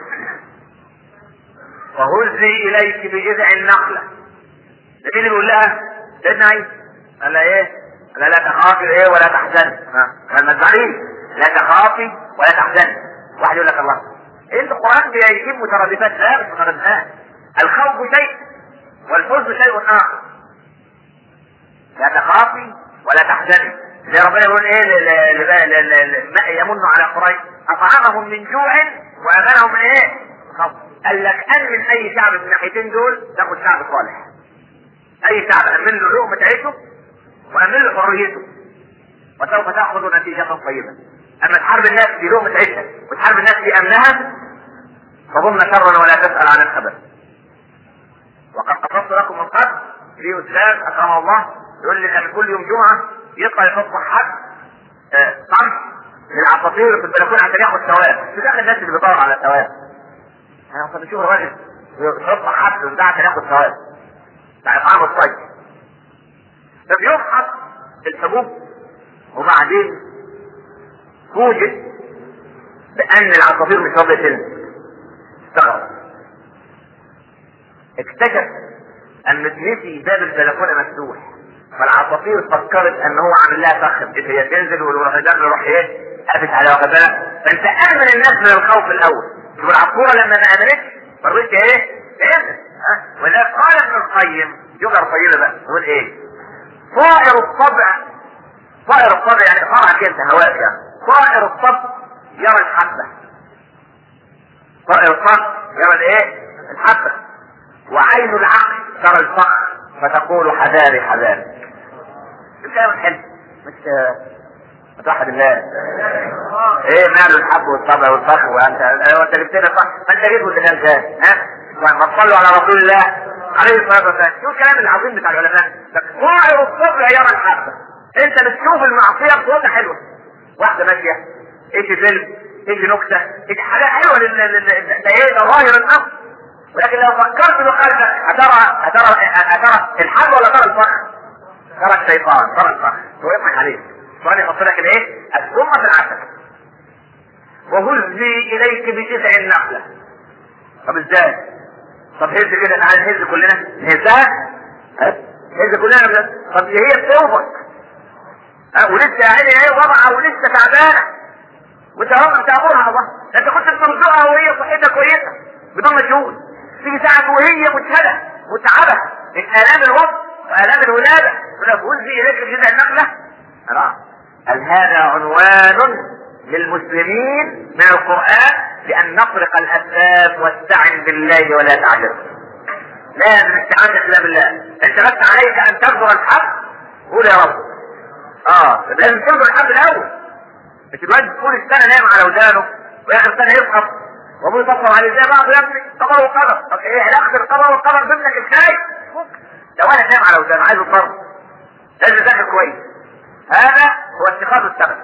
وهزي اليك بجذع النخله. ده مين اللي بيقول لها؟ سيدنا عيسى. قال لها ايه؟ قال لا تخافي ايه ولا تحزني. ها ما تزعليش لا تخافي ولا تحزني. واحد يقول لك الله انت القرآن بيجيب مترادفات. لا مش مترادفات. الخوف شيء والحزن شيء اخر. لا تخافي ولا تحزني. زي ربنا يقول ايه يمن على قريش اطعمهم من جوع وامنهم من ايه؟ خوف. قال لك ان من اي شعب من الناحيتين دول تاخد شعب صالح. اي شعب امن له لقمه عيشه وامن له حريته وسوف تاخذ نتيجه طيبه. اما تحارب الناس في لقمه عيشها وتحارب الناس في امنها فظن شرا ولا تسال عن الخبر. وقد قصصت لكم من قبل في استاذ اكرمه الله يقول لي كان كل يوم جمعه يطلع يحط حد قمح للعصافير في البلكونه عشان ياخد ثواب. في داخل الناس اللي بيدور على ثواب. انا كنت بشوف الراجل يحط حد وبتاع عشان ياخد ثواب بتاع اطعام الطيب. ففي يوم حط الحبوب وبعدين فوجئ بان العصافير مش راضيه تنزل. استغرب. اكتشف ان نسي باب البلكونه مفتوح فالعصافير فكرت ان هو عامل لها فخ بحيث هي تنزل ويروح يدخل يروح ايه قافش على وقتها. فانت امن الناس من الخوف الاول. شوف العصفوره لما ما امنتش ما رضيتش ايه تنزل. ها ولذلك قال ابن القيم جمله طيبه بقى يقول ايه؟ طائر الطبع طائر الطبع يعني طبعك انت هواك يعني. طائر الطبع يرى الحبه. طائر الطبع يرى الايه؟ الحبه. وعين العقل ترى الفخر فتقول حذاري حذاري. الكلام حلو مش متوحد الله. ايه ماله الحب والطبع والفخر وانت انت جبت لنا صح ما انت جيت والكلام ده ها ما تصلوا على رسول الله عليه الصلاه والسلام. شو الكلام العظيم بتاع العلماء؟ طائر الصبر يرى الحبه. انت بتشوف المعصيه بصوره حلوه، واحده ماشيه ايش فيلم ايش نكته ايش حاجه حلوه لل ده ايه ده ظاهر الامر، ولكن لو فكرت بقلبك هترى هترى هترى الحب ولا ترى الفخ؟ ترى الشيطان، ترى الفخ ويضحك عليك. سؤال يحط لك الايه؟ السم في العسل. وهزي اليك بجذع النخله. طب ازاي؟ طب هز كده، تعالى نهز كلنا، نهزها؟ هز كلنا. طب هي بتوبك ولسه يا عيني ايه وضعها ولسه تعبانه وانت رغم تامرها الله، انت كنت بترزقها وهي صحتها كويسه بدون مجهود، تيجي ساعه وهي مجهده متعبه من الام الوضع والام الولاده ونفوزي اليك بجذع النخله. قال هذا عنوان للمسلمين من القران لان نطرق الاسباب واستعن بالله ولا تعجز. لازم استعانة الا بالله. انت بس عليك ان تنظر الحق، قول يا رب. اه لازم تنظر الحق الاول. مش الواحد طول السنه نايم على ودانه واخر سنه يسقط وابوه يطبطب عليه زي بعض. يا ابني قدر وقدر. طب ايه علاقه القدر والقدر بابنك ازاي؟ لو انا نايم على ودانه عايز الضرب لازم يذاكر كويس. هذا هو اتخاذ السبب.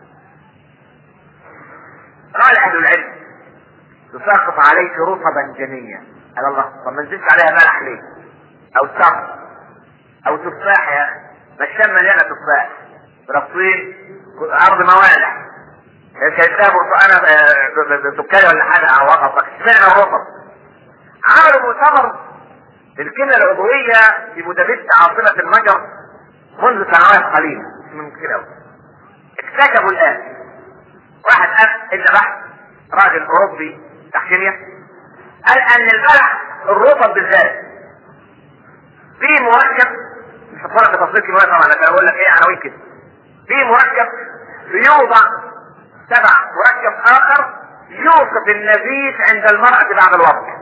قال اهل العلم تساقط عليك رطبا جنيا. قال الله طب ما نزلش عليها ملح ليه؟ او سقط او تفاح يا اخي، ما الشام مليانه تفاح فلسطين ارض موالح كيفها برتقانه سكري ولا حاجه او وقفك. اشمعنى الرطب؟ عملوا مؤتمر للكلى العضويه في بودابست عاصمه المجر منذ سنوات قليله من كده. اكتشفوا الان واحد قال ان بحث راجل اوروبي تحت كيمياء قال ان البلح الرطب بالذات في مركب مش هتفرق بتفصيل كيميائي طبعا لكن اقول لك ايه عناوين كده. في مركب بيوضع تبع مركب اخر يوصف النبيذ عند المرأة بعد الوضع.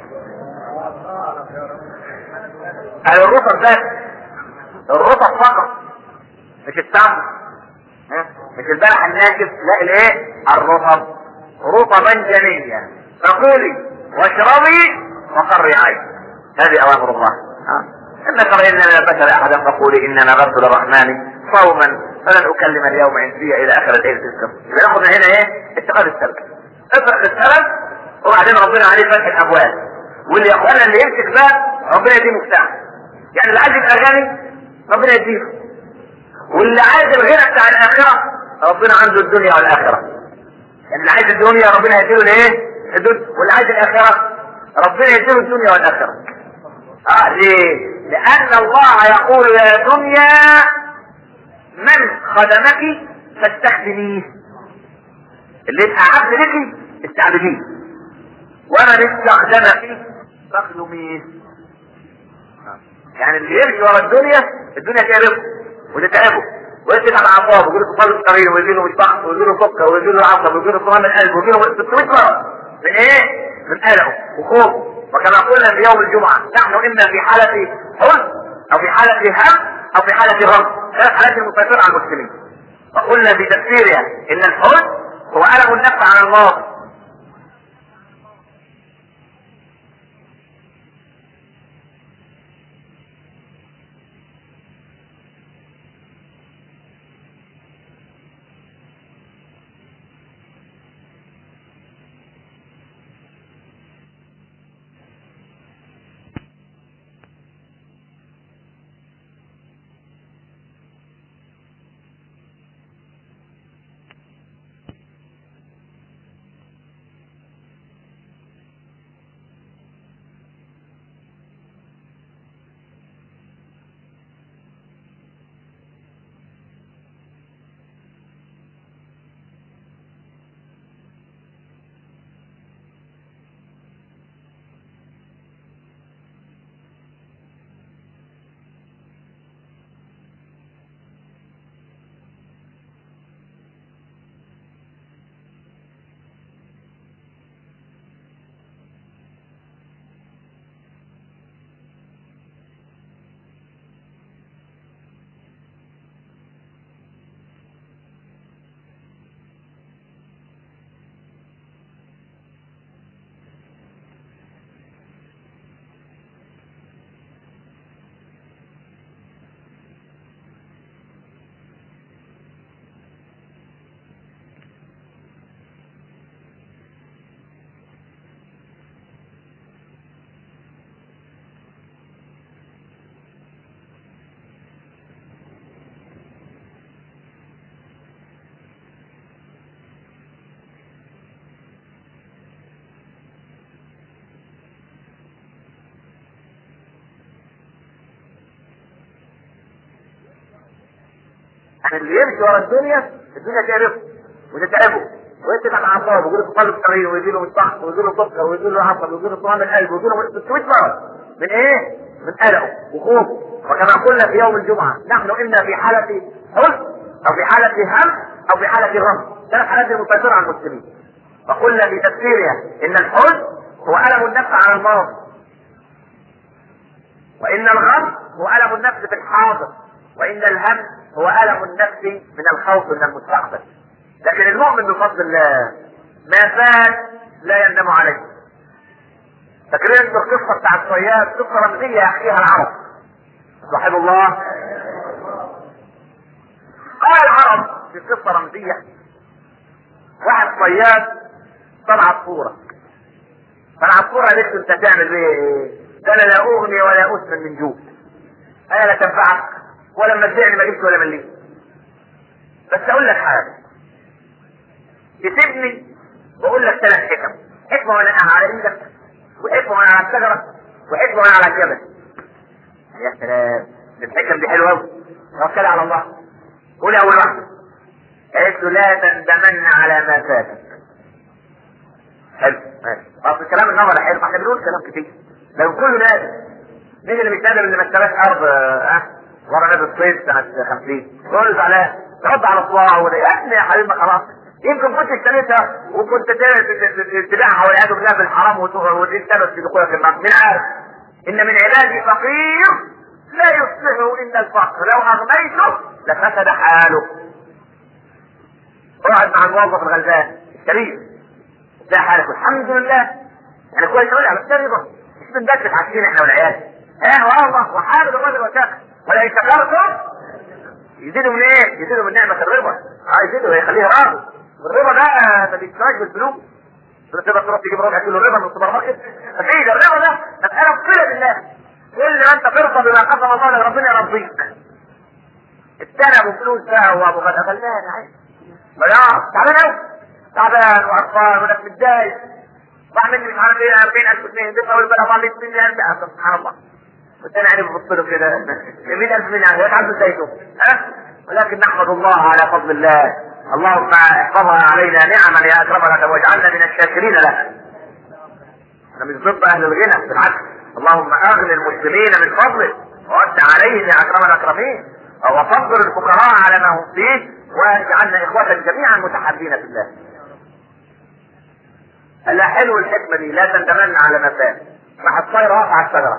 قال الرطب بس، الرطب فقط مش التمر مش البلح الناشف، لا الايه؟ الرطب رطبا جنيا فكلي واشربي وقري عين. هذه اوامر الله. ان ترى ان من البشر احدا فقولي انما نذرت للرحمن صوما فلن اكلم اليوم انسيا الى اخر الايه تذكر. ياخذ هنا ايه؟ اتخاذ السبب. افرق السبب وبعدين ربنا عليه فتح الابواب. واللي يا اخوانا اللي يمسك باب ربنا يديه مفتاح. يعني اللي عايز يبقى غني ربنا يديه، واللي عايز الغنى بتاع الاخره ربنا عنده الدنيا والاخره. يعني اللي عايز الدنيا ربنا يديله الايه؟ الدنيا، واللي عايز الاخره ربنا يديله الدنيا والاخره. اه ليه؟ لان الله يقول يا دنيا من خدمك فاستخدميه. اللي يبقى عبد لك استعبديه، ومن استخدمك فاخدميه. يعني اللي يمشي ورا الدنيا الدنيا تعرفه وتتعبه ويتعب اعصابه ويجي له طالب صغير ويجي له مشبع ويجي له سكر ويجي له عصب ويجي له صمام القلب ويجي له ستمية مرض من ايه؟ من قلقه وخوفه. وكما قلنا في يوم الجمعه نحن اما في حاله حزن او في حاله هم او في حاله غم، ثلاث حالات المسيطره على المسلمين. وقلنا في تفسيرها ان الحزن هو الم النفس عن الماضي يعني اللي يمشي ورا الدنيا الدنيا تعرفه وتتعبه ويتبع اعصابه ويجي له قلب صغير ويجي له مصطح ويجي له سكر ويجي له عصب ويجي له صوام القلب ويجي له ستمية مرض من ايه؟ من قلقه وخوفه. وكما قلنا في يوم الجمعه نحن اما في حاله حزن او في حاله هم او في حاله غم، ثلاث حالات مسيطره على المسلمين. وقلنا في تفسيرها ان الحزن هو الم النفس على الماضي، وان الغم هو الم النفس في الحاضر، وان الهم هو الم النفس من الخوف من المستقبل. لكن المؤمن بفضل الله ما فات لا يندم عليه. فاكرين انتوا القصه بتاع الصياد قصه رمزيه يحكيها العرب صاحب الله. قال العرب في قصه رمزيه واحد صياد طلع عصفوره، فالعصفوره قالت له انت تعمل بيه ايه؟ قال لا اغني ولا اسمن من جوع، انا لا تنفعك ولا مزعني ما جبت ولا مليت. بس اقول لك حاجه تسيبني واقول لك ثلاث حكم، حكمه وانا على ايدك وحكمه وانا على الشجره وحكمه وانا على الجبل. يا سلام الحكم دي حلوه قوي. توكل على الله. قول اول واحده. قالت له لا تندمن على ما فاتك. حلو ماشي. اصل الكلام النظري حلو، احنا بنقول كلام كتير لو كله نادم. مين اللي مش نادم اللي ما اشتراش ارض اه ورا نادي الصيد سنه خمسين؟ قول زعلان تحط على الصواع ولا يا ابني يا حبيبي خلاص يمكن كنت اشتريتها وكنت تبيعها والعياذ بالله بالحرام ودي السبب في دخولك النار. من عارف ان من عبادي فقير لا يصلحه الا الفقر، لو اغنيته لفسد حاله. اقعد مع الموظف الغلبان الشريف ازاي حالك؟ الحمد لله يعني كويس قوي على الرضا مش بندكت عارفين احنا والعيال اه والله وحامد الرجل وشاكر ولا شكرتم يزيدوا من ايه؟ يزيدوا من نعمه الرضا. اه يزيدوا يخليه راضي. والرضا ده ما بيشتراش بالفلوس. تقدر تروح تجيب ربع كيلو رضا من السوبر ماركت؟ اكيد الرضا ده مساله بصله بالله. كل ما انت ترضى بما قسم الله لك ربنا يرضيك. الثاني ابو فلوس ده هو ابو غدا غلبان عادي. بلا تعبان قوي تعبان وعطان وناس متضايق واعمل لي مش عارف ايه أربعين ألف جنيه بيت اول بلا طلع لي ستين ألف سبحان الله. والثاني يعني ببص له كده مية ألف جنيه هو تعبان ازايته ها؟ ولكن نحمد الله على فضل الله. اللهم احفظها علينا نعما يا اكرمنا واجعلنا من الشاكرين لها. انا مش ضد اهل الغنى بالعكس، اللهم اغني المسلمين من فضلك ووسع عليهم يا اكرم الاكرمين وفضل الفقراء على ما هم فيه واجعلنا اخوة جميعا متحابين في الله. قال لها حلو الحكمة دي لا تندمن على ما فات. راح الطير واقع على الشجرة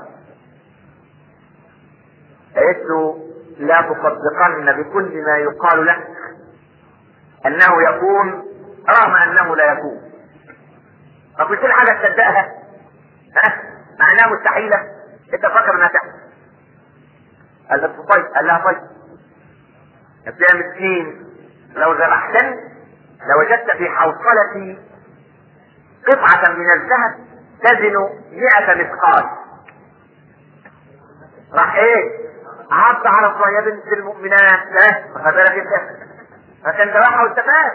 قالت له لا تصدقن بكل ما يقال لك انه يكون رغم انه لا يكون. ما قلت لي حاجه تصدقها ها مع انها مستحيله انت فاكر انها تحصل. قال له طيب قال لها طيب يا مسكين لو ذبحتني لوجدت في حوصلتي قطعه من الذهب تزن مئة مثقال. راح ايه عض على يا بنت المؤمنات ها واخد بالك انت فكان ذبحها واستفاد.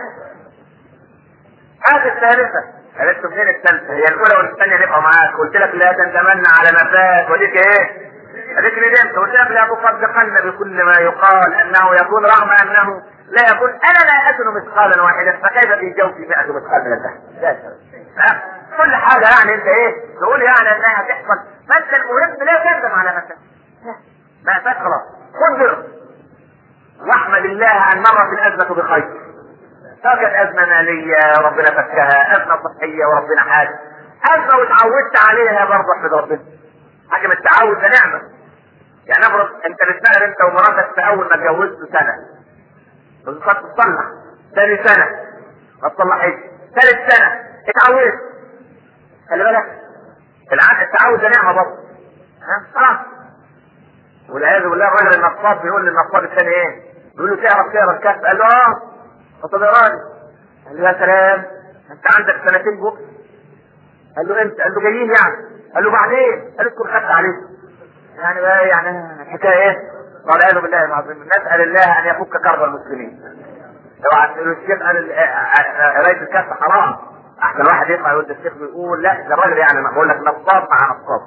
هذه الثالثه قالت له فين الثالثه؟ هي الاولى والثانيه نبقى معاك. قلت لك لا تندمن على ما فات وديك ايه؟ اديك ندمت. قلت لك لا تصدقن بكل ما يقال انه يكون رغم انه لا يكون. انا لا ازن مثقالا واحدا فكيف في جوفي مئة مثقال من الذهب؟ كل حاجه يعني انت ايه تقول يعني انها تحصل فانت المهم لا تندم على ما فات. ما فات خلاص انظر واحمد الله ان مرت الازمه بخير. فكانت ازمه ماليه وربنا فكها، ازمه صحيه وربنا حاجه، ازمه وتعودت عليها برضه احمد ربنا. حاجه التعود ده نعمه. يعني افرض انت بتشتغل انت ومراتك في اول ما اتجوزتوا سنه بالظبط تصلح، ثاني سنه ما تصلحش، ثالث سنه اتعودت. خلي بالك العقل التعود ده نعمه برضه. ها خلاص. والعياذ بالله الراجل النصاب بيقول للنصاب الثاني ايه؟ بيقول له تعرف تقرا الكتاب؟ قال له اه. طب يا راجل قال له يا سلام انت عندك سنتين بكره. قال له امتى؟ قال له جايين يعني. قال له بعدين. قال له تكون خدت عليه يعني بقى يعني الحكايه ايه؟ والعياذ بالله العظيم. نسال الله ان يفك كرب المسلمين. اوعى تقول الشيخ قال قرايه الكتاب حرام. احسن واحد يطلع يقول ده الشيخ بيقول لا ده الراجل يعني بقول لك نصاب مع نصاب.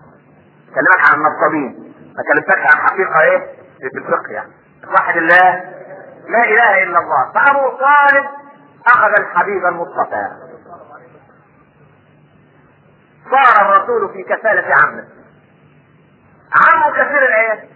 كلمك عن النصابين ما كلمتكش عن حقيقه ايه في الفقه يعني. واحد الله لا اله الا الله. فابو طالب اخذ الحبيب المصطفى، صار الرسول في كفالة عمه. عمه كثير العيال،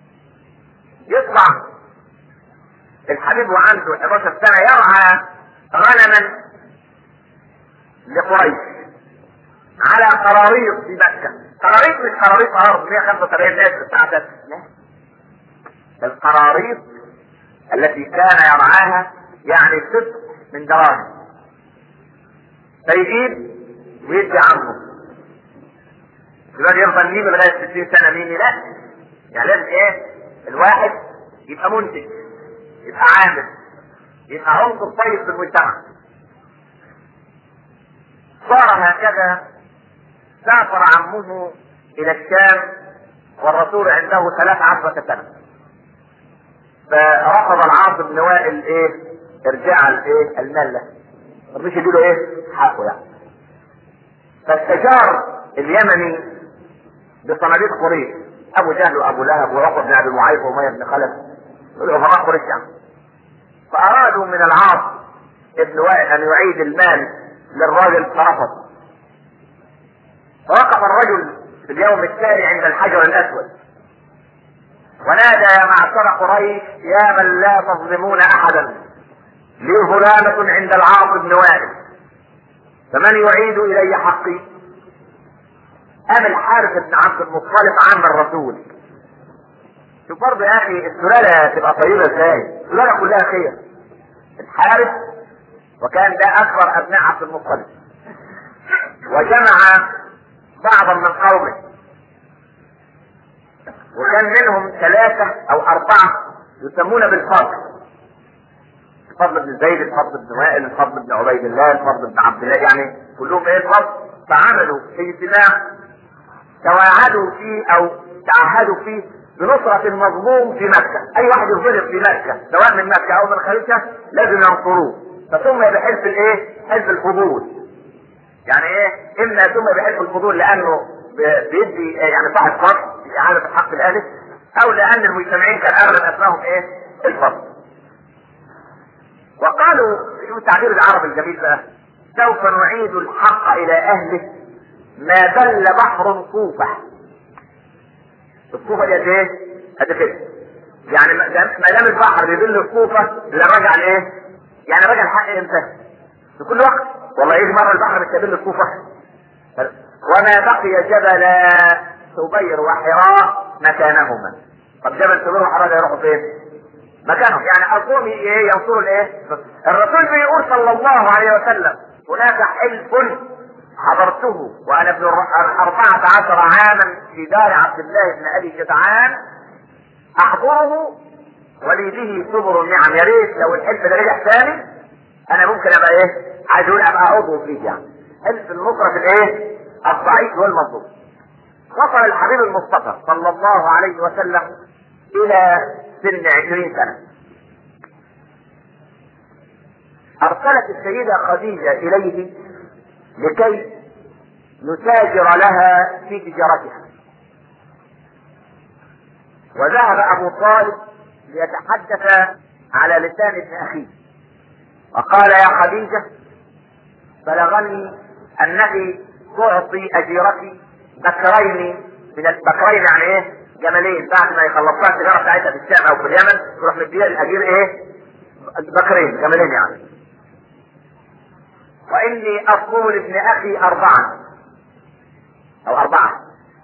يطلع الحبيب وعنده احد عشر سنة يرعى غنما لقريش على قراريط في مكة. قراريط مش قراريط ارض مئة وخمسة وسبعين متر بتاعتك، لا، القراريط التي كان يرعاها يعني ست من دراهم، فيجيب ويدي عمه. الواد يفضل يجيب لغايه ستين سنه مين؟ لا، يعني لازم ايه؟ الواحد يبقى منتج، يبقى عامل، يبقى عنصر طيب في المجتمع. صار هكذا. سافر عمه الى الشام والرسول عنده ثلاث عشرة سنة، فرفض العاص بن وائل ايه؟ ارجع الايه؟ الملة، مش يديله ايه؟ حقه يعني. فاستشار اليمني بصناديق قريش، ابو جهل وابو لهب وعقبة بن ابي معيط وامية بن خلف، العظماء قريش يعني. فارادوا من العاص ابن وائل ان يعيد المال للراجل فرفض. فوقف الرجل في اليوم التالي عند الحجر الاسود ونادى: يا معشر قريش، يا من لا تظلمون احدا، لي ظلامة عند العاص بن وائل، فمن يعيد الي حقي؟ قام الحارث بن عبد المطلب عم الرسول. شوف برضه يا اخي السلاله تبقى طيبه ازاي، السلاله كلها خير. الحارث وكان ده اكبر ابناء عبد المطلب، وجمع بعضا من قومه، وكان منهم ثلاثه او اربعه يسمون بالفضل، الفضل بن زيد، الفضل بن وائل، الفضل بن عبيد الله، الفضل بن عبد الله، يعني كلهم ايه؟ الفضل. فعملوا في اجتماع تواعدوا فيه او تعهدوا فيه بنصرة المظلوم في مكة. اي واحد يظلم في مكة سواء من مكة او من خارجها لازم ينصروه. فسمي بحزب الايه؟ حزب الفضول. يعني ايه؟ اما سمي بحزب الفضول لانه بيدي يعني صاحب قصد في اعادة الحق الاهلي، او لان المجتمعين كان اغلب اسمائهم ايه؟ الفضل. وقالوا، شوف التعبير العربي الجميل بقى: سوف نعيد الحق الى اهله ما بل بحر صوفة. الصوفة دي قد ايه؟ قد كده. يعني ما دام البحر بيبل الصوفة لا رجع لايه؟ يعني رجع الحق امتى؟ في كل وقت. والله يجي مرة البحر مش بيبل الصوفة. وما بقي جبل سبير وحراء مكانهما. طب جبل سبير وحراء يروحوا فين؟ مكانهم. يعني القوم ايه؟ ينصروا الايه؟ الرسول بيقول صلى الله عليه وسلم: هناك حلف حضرته وانا ابن اربعة عشر عاما في دار عبد الله بن ابي جدعان احضره ولي به صبر النعم. يا ريت لو الحلف ده رجع ثاني انا ممكن ابقى ايه؟ عايز اقول ابقى عضو فيه. يعني حلف النصرة الايه؟ الضعيف والمظلوم. وصل الحبيب المصطفى صلى الله عليه وسلم الى سن عشرين سنة. ارسلت السيدة خديجة اليه لكي يتاجر لها في تجارتها. وذهب ابو طالب ليتحدث على لسان ابن اخيه وقال: يا خديجة، بلغني انك تعطي اجيرك بكرين من البكرين، يعني ايه؟ جملين. بعد ما يخلصها التجاره بتاعتها في الشام او في اليمن تروح مديها الاجير ايه؟ بكرين، جملين يعني. واني اقول لابن اخي اربعا او اربعة.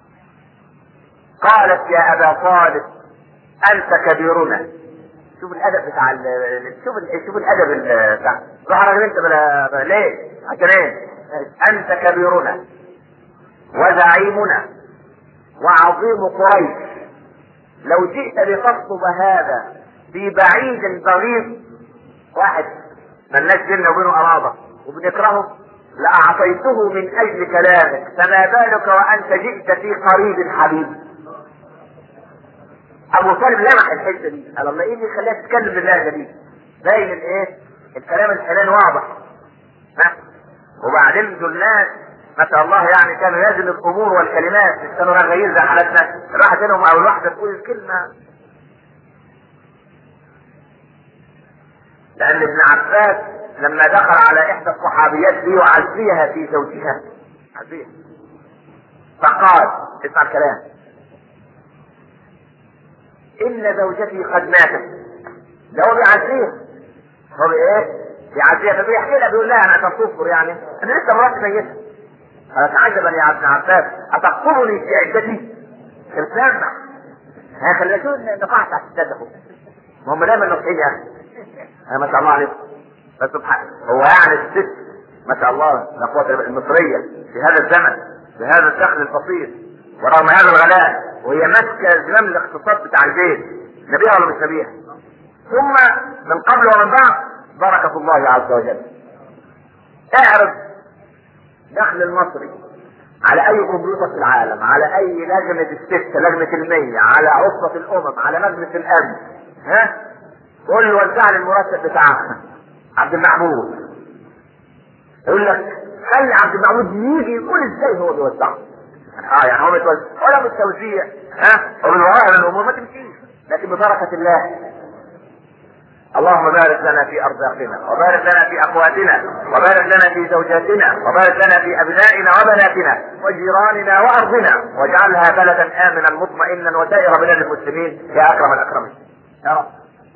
قالت: يا ابا طالب انت كبيرنا. شوف الادب بتاع ال... شوف ال... شوف الادب بتاع روح راجل انت بلا, بلا ليه؟ عشان ايه؟ انت كبيرنا وزعيمنا وعظيم قريش، لو جئت لتطلب هذا في بعيد بغيض، واحد ملناش بيننا وبينه قرابه وبنكرهه، لأعطيته من أجل كلامك، فما بالك وأنت جئت في قريب الحبيب. أبو طالب لمح الحتة دي، قال: الله إيه اللي يخليها تتكلم بالله دي؟ باين الإيه؟ الكلام الحلال واضح. ها؟ وبعدين دول ناس ما شاء الله يعني كانوا يجب الأمور والكلمات، مش كانوا رغايين زي حالتنا، الواحد منهم أو الواحدة تقول الكلمة. لان ابن عباس لما دخل على احدى الصحابيات دي وعزيها في زوجها عزيها فقال اسمع الكلام: ان زوجتي قد ماتت. ده هو بيعزيها، هو بايه؟ بيعزيها. فبيحكي لها بيقول لها انا اتفكر يعني انا لسه مراتي ميته. انا تعجبا يا ابن عباس اتقتلني في عدتي؟ السامع ها خليتوا نقعت على السادة ما هم دايما نصحين يعني ها ما شاء الله عليكم. بس سبحان هو يعني الست ما شاء الله القوة المصرية في هذا الزمن بهذا الدخل البسيط ورغم هذا الغلاء وهي ماسكة زمام الاقتصاد بتاع البيت، نبيها ولا مش نبيها؟ ثم من قبل ومن بعد بركة الله عز وجل. اعرض دخل المصري على اي كمبيوتر في العالم، على اي لجنة الستة، لجنة المية، على عصبة الامم، على مجلس الامن، ها قول له وزع لي المرتب بتاع عبد المحمود، يقول لك خلي عبد المحمود يجي يقول ازاي هو بيوزعه. اه يعني هو بيتوزع ولا بالتوزيع ها ومن وراء الامور ما تمشيش، لكن ببركة الله. اللهم بارك لنا في ارزاقنا، وبارك لنا في اقواتنا، وبارك لنا في زوجاتنا، وبارك لنا في ابنائنا وبناتنا وجيراننا وارضنا، واجعلها بلدا امنا مطمئنا وسائر بلاد المسلمين يا اكرم الاكرمين يا رب.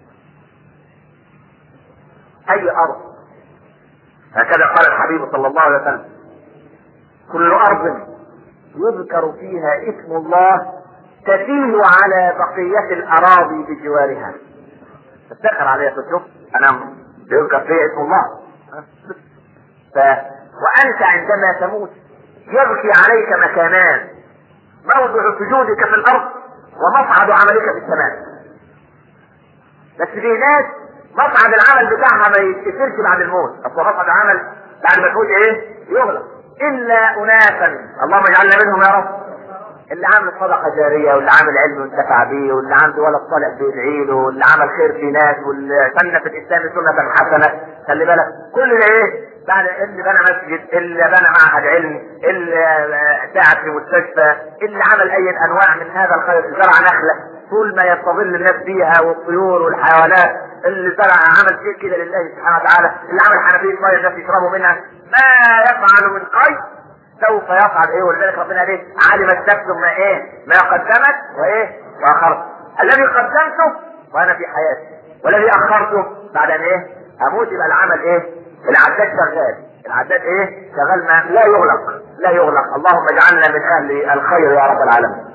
اي ارض هكذا قال الحبيب صلى الله عليه وسلم: كل ارض يذكر فيها اسم الله تسيل على بقية الاراضي بجوارها. تفتخر عليها تشوف انا بيذكر فيها اسم الله. ف... وانت عندما تموت يبكي عليك مكانان: موضع سجودك في الارض ومصعد عملك في السماء. بس في ناس مصعد العمل بتاعها ما يتكسرش بعد الموت، اصل مصعد العمل بعد ما تموت ايه؟ يغلق. الا اناسا اللهم اجعلنا منهم يا رب، اللي عامل صدقه جاريه، واللي عامل علم وانتفع بيه، واللي عنده ولد صالح بيدعي له، واللي عمل خير في ناس، واللي سن في الاسلام سنه حسنه. خلي بالك كل ده ايه؟ بعد اللي بنى مسجد، اللي بنى معهد علم، اللي ساعد في مستشفى، اللي عمل اي انواع من هذا الخير، زرع نخله طول ما يستظل الناس فيها والطيور والحيوانات، اللي زرع عمل شيء كده لله سبحانه وتعالى، اللي عمل حنفيه ميه الناس يشربوا منها، ما يفعل من خير سوف يفعل ايه. ولذلك ربنا عليه علمت نفس ما ايه ما قدمت وايه واخرت. الذي قدمته وانا في حياتي، والذي اخرته بعد ان ايه اموت، يبقى العمل ايه؟ العداد شغال، العداد ايه شغال، ما لا يغلق لا يغلق. اللهم اجعلنا من اهل الخير يا رب العالمين.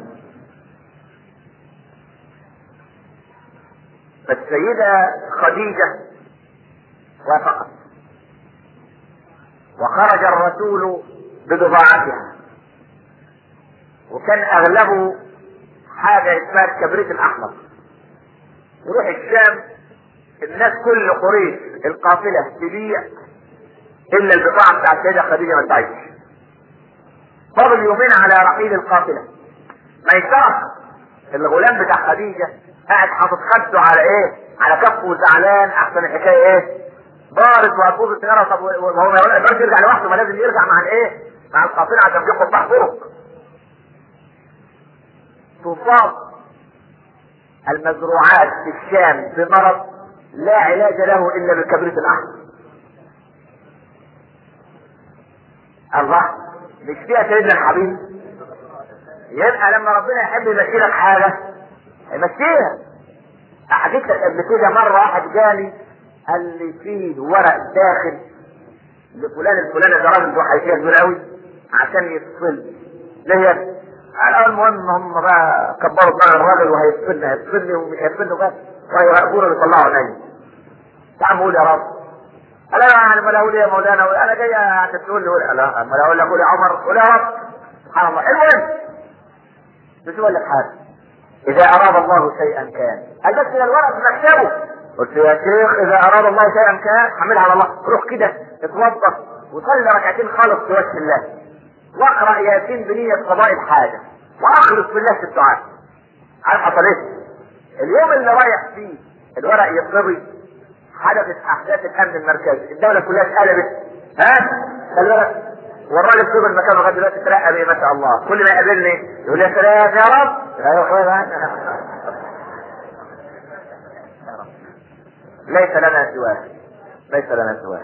فالسيدة خديجة وافقت، وخرج الرسول ببضاعتها، وكان اغلبه حاجة اسمها الكبريت الاحمر. يروح الشام الناس كل قريش القافلة تبيع الا البضاعة بتاع السيدة خديجة ما تعيش. فاضل يومين على رحيل القافلة، ما يشرف الغلام بتاع خديجة قاعد حاطط خده على ايه؟ على كفه وزعلان، احسن الحكاية ايه؟ بارد وهتبوظ السيارة. طب وهو ما يقدرش يرجع لوحده، ما لازم يرجع مع الايه؟ مع القافلة عشان بياخد محفوظ. تصاب المزروعات في الشام بمرض لا علاج له الا بالكبريت الاحمر. الله مش فيها سيدنا الحبيب؟ يبقى لما ربنا يحب يمشي لك حاجه يمشيها. حكيت لك قبل كده مره واحد جالي قال لي فيه ورق داخل لفلان الفلاني، ده راجل ذو حيثيه كبيره قوي عشان يفصل ليه. المهم هم بقى كبروا دماغ الراجل وهيفصلني هيفصلني ومش هيفصلني بس وهيراقبونا ويطلعوا عيني. تعال قول يا رب. قال انا يعني ما اقول يا مولانا انا جاي هتقول لي لا ما اقول لك قول يا عمر قول يا رب. سبحان الله. المهم مش اقول لك حاجه، اذا اراد الله شيئا كان. قال بس الورق في مكتبه. قلت يا شيخ اذا اراد الله شيئا كان حملها على الله. روح كده اتوضا وصلي ركعتين خالص في وجه الله، واقرا ياسين بنيه قضاء الحاجه، واخلص بالله في الدعاء. عارف حصل ايه؟ اليوم اللي رايح فيه الورق يطري حدثت احداث الامن المركزي، الدوله كلها اتقلبت. ها؟ الورق والراجل فضل مكانه لغايه دلوقتي ترقى بيه ما شاء الله. كل ما يقابلني يقول يا سلام يا رب. ليس لنا سواه، ليس لنا سواه.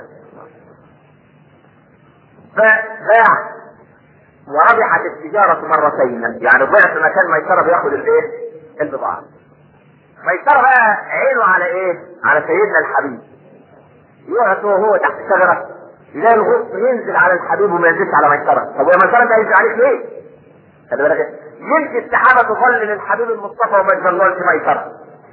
فباع وربحت التجارة مرتين، يعني ضعف ما كان ميسرة بياخد الايه؟ البضاعة. ميسرة بقى عينه على ايه؟ على سيدنا الحبيب. يقعد وهو تحت شجرة يلاقي الغصن ينزل على الحبيب وما ينزلش على ميسرة. طب يا ميسرة ده هينزل عليك ليه؟ خلي بالك يمشي السحابة تظلل الحبيب المصطفى وما يتظللش ميسرة.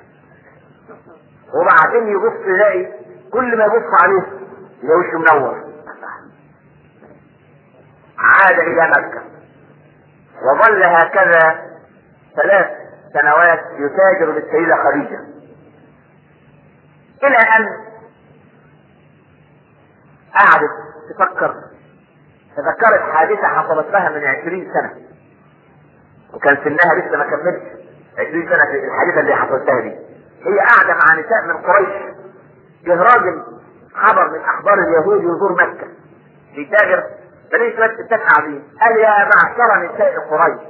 وبعدين يبص يلاقي كل ما يبص عليه يلاقي وشه منور. عاد الى مكة وظل هكذا ثلاث سنوات يتاجر للسيدة خديجة، الى ان قعدت تفكر، تذكرت حادثة حصلت لها من عشرين سنة وكان سنها لسه ما كملش عشرين سنة في الحادثة اللي حصلت لها دي. هي قاعدة مع نساء من قريش، جه راجل خبر من اخبار اليهود يزور مكة بيتاجر، بني شوية ستات قاعدين، قال يا معشر نساء قريش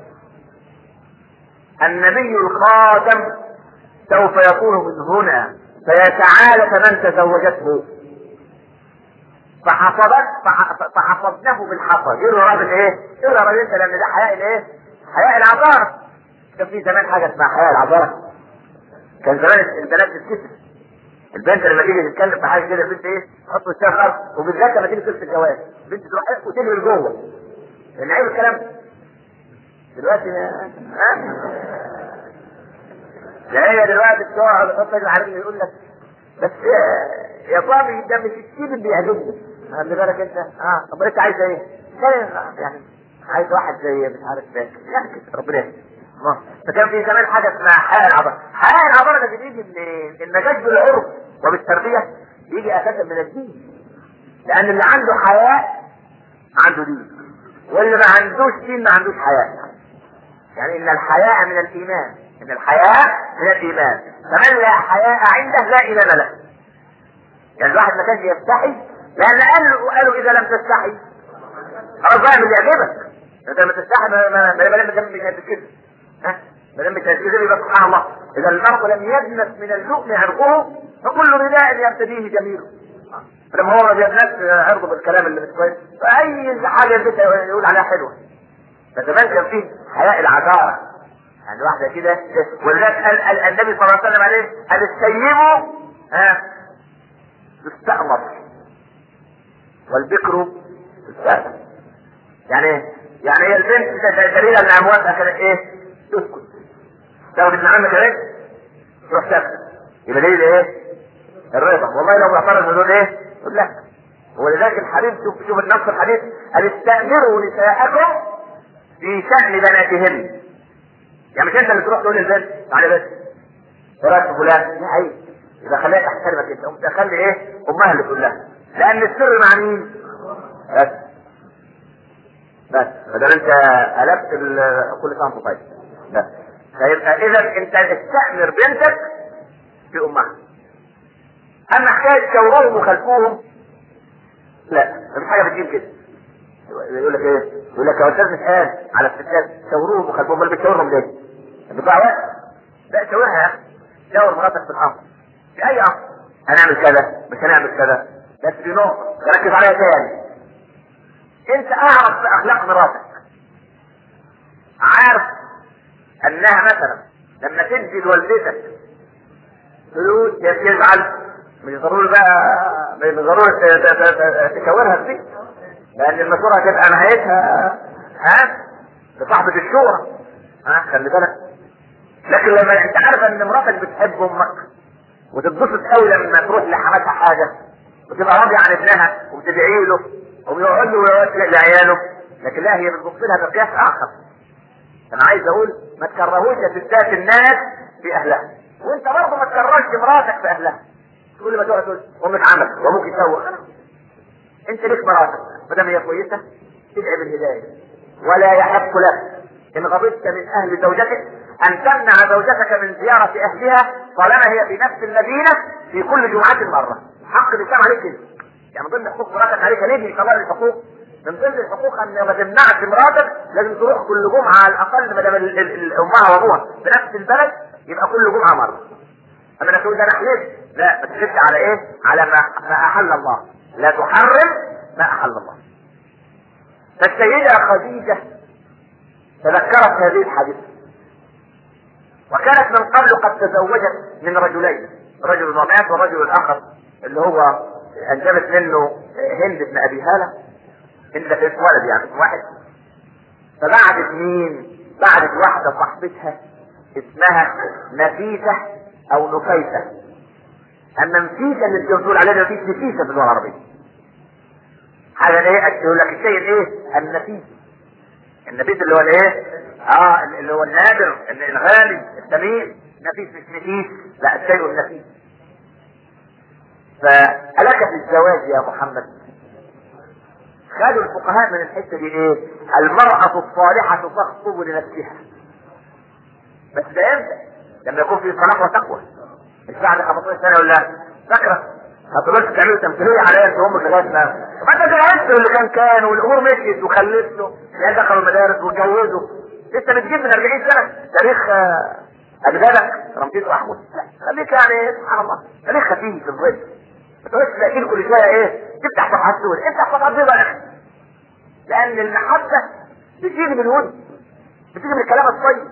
النبي الخاتم سوف يكون من هنا فيتعالى من تزوجته. فحفظت فحفظناه بالحفظ. يقول له راجل ايه؟ يقول له راجل انت لان ده حياء الايه؟ حياء العذارى. كان في زمان حاجه اسمها حياء العذارى. كان زمان البنات تتكسف، البنت لما تيجي تتكلم في حاجه كده البنت ايه؟ تحط وشها خالص، وبالذات لما تيجي تلبس الجواز البنت تروح ايه وتجري لجوه. لان عيب الكلام ده. دلوقتي ها؟ لا هي دلوقتي بتقعد تحط رجل على رجل يقول لك بس يا صاحبي ده مش السيب اللي يعجبني. خلي بالك انت اه طب انت عايز ايه؟ يعني عايز واحد زي مش عارف باكر يعني كده ربنا يهديه. فكان في زمان حاجه اسمها حياء العبارة. حياء العبارة ده بيجي من النجاش بالعرف وبالتربيه، يجي اساسا من الدين. لان اللي عنده حياء عنده دين، واللي ما عندوش دين ما عندوش حياء. يعني ان الحياء من الايمان، ان الحياء من الايمان، فمن لا حياء عنده لا ايمان له. يعني الواحد ما كانش يستحي، لان قالوا قالوا اذا لم تستحي خلاص بقى اللي يعجبك. انت لما تستحي ما ما ما لم تكن كده ها ما لم تكن كده يبقى سبحان الله. اذا المرء لم يدنس من اللؤم عرقه فكل رداء يرتديه جميله. لما هو ما بيدنس عرضه بالكلام اللي مش كويس فاي حاجه البيت يقول عليها حلوه. فزمان كان فيه حياء العذارى، يعني واحده كده. ولذلك قال النبي صلى الله عليه وسلم عليه قال السيب ها تستأمر والبكر تستأمر. يعني ايه؟ يعني هي البنت دليل انها موافقه كانت ايه؟ تسكت. تاخد ابن عمك ايه؟ تروح ساكت. يبقى دليل ايه؟ الرضا. والله لو اعترض دول ايه؟ يقول لا. ولذلك الحديث شوف شوف النص الحديث قال استأمروا نساءكم في شأن بناتهن. يعني مش انت اللي تروح تقول للبنت تعالي بس ايه رايك في فلان؟ لا عيب. يبقى خليها تحترمك انت، قمت تخلي ايه؟ امها اللي تقول لها. لان السر مع مين؟ بس بس فده انت قلبت كل سنه وانت طيب. بس فيبقى اذا انت استأمر بنتك في امها. اما حكايه شوروهم وخلفوهم لا مفيش حاجه بتجيب كده. يقول لك ايه؟ يقول لك يا استاذ مش قال على الستات شوروهم وخلفوهم، امال بتشاورهم ليه؟ بتضيع وقت؟ لا شاورها يا اخي، شاور مراتك في الامر في اي امر. هنعمل كذا مش هنعمل كذا، بس في نقطه ركز عليها تاني. انت اعرف باخلاق مراتك، عارف انها مثلا لما تدي لوالدتك فلوس هي بتزعل، مش ضروري بقى مش ضروري تشاورها فيه، لان المشوره هتبقى نهايتها ها لصاحبه الشورى. ها خلي بالك. لكن لما انت عارف ان مراتك بتحب امك وتتبسط قوي لما تروح لحماتها حاجه وتبقى راضيه عن ابنها وبتدعي له وبيقعد له ويوكل لعياله، لكن لا هي بتبص لها بقياس اخر. انا عايز اقول ما تكرهوش يا ستات الناس في اهلها، وانت برضه ما تكرهش مراتك في اهلها. تقول لي ما تقعد تقول امك عملت وابوك يسوي، انت ليك مراتك ما دام هي كويسه تدعي بالهدايه. ولا يحق لك ان غضبت من اهل زوجتك ان تمنع زوجتك من زياره اهلها طالما هي في نفس المدينه في كل جمعه مره. حق الاسلام عليك كده. يعني من ضمن حقوق مراتك عليك ليه في قضاء الحقوق؟ من ضمن الحقوق ان ما تمنعش مراتك، لازم تروح كل جمعه على الاقل ما دام امها وابوها في نفس البلد يبقى كل جمعه مره. اما تقول ده انا حلفت، لا، ما تحلفش على ايه؟ على ما, ما احل الله. لا تحرم ما احل الله. فالسيدة خديجة تذكرت هذه الحديث، وكانت من قبل قد تزوجت من رجلين، رجل مات والرجل الاخر اللي هو انجبت منه هند بن ابي هالة. هند ده اسم ولد يعني واحد. فبعدت مين؟ بعدت واحدة صاحبتها اسمها نفيسة او نفيسة. اما نفيسة اللي بتقول عليها نفيسة، نفيسة في اللغة العربية. حاجة ايه؟ يقول لك الشيء ايه؟ النفيس. النفيس اللي هو الايه؟ اه اللي هو النادر، الغالي، الثمين. نفيس مش نفيس، لا، الشيء النفيس. فألك في الزواج يا محمد؟ خدوا الفقهاء من الحته دي ايه؟ المرأة الصالحة تخطب لنفسها. بس ده امتى؟ لما يكون في صلاح وتقوى. مش بعد خمسة عشر سنة ولا فاكرة؟ هتقولوا تعملوا تمثيلية عليا انت وامك لغاية ما ما انت جهزت اللي كان كان والامور مشيت وخلفته، يعني دخلوا المدارس واتجوزوا. لسه بتجيب من أربعين سنة تاريخ اجدادك رمسيس واحمد. خليك يعني سبحان الله تاريخ خفيف في الظل. ما تقولش تلاقي كل شوية ايه؟ تفتح صفحات سود، افتح صفحات بيضاء يا اخي. لان المحبة بتيجي من الود، بتيجي من الكلام الطيب.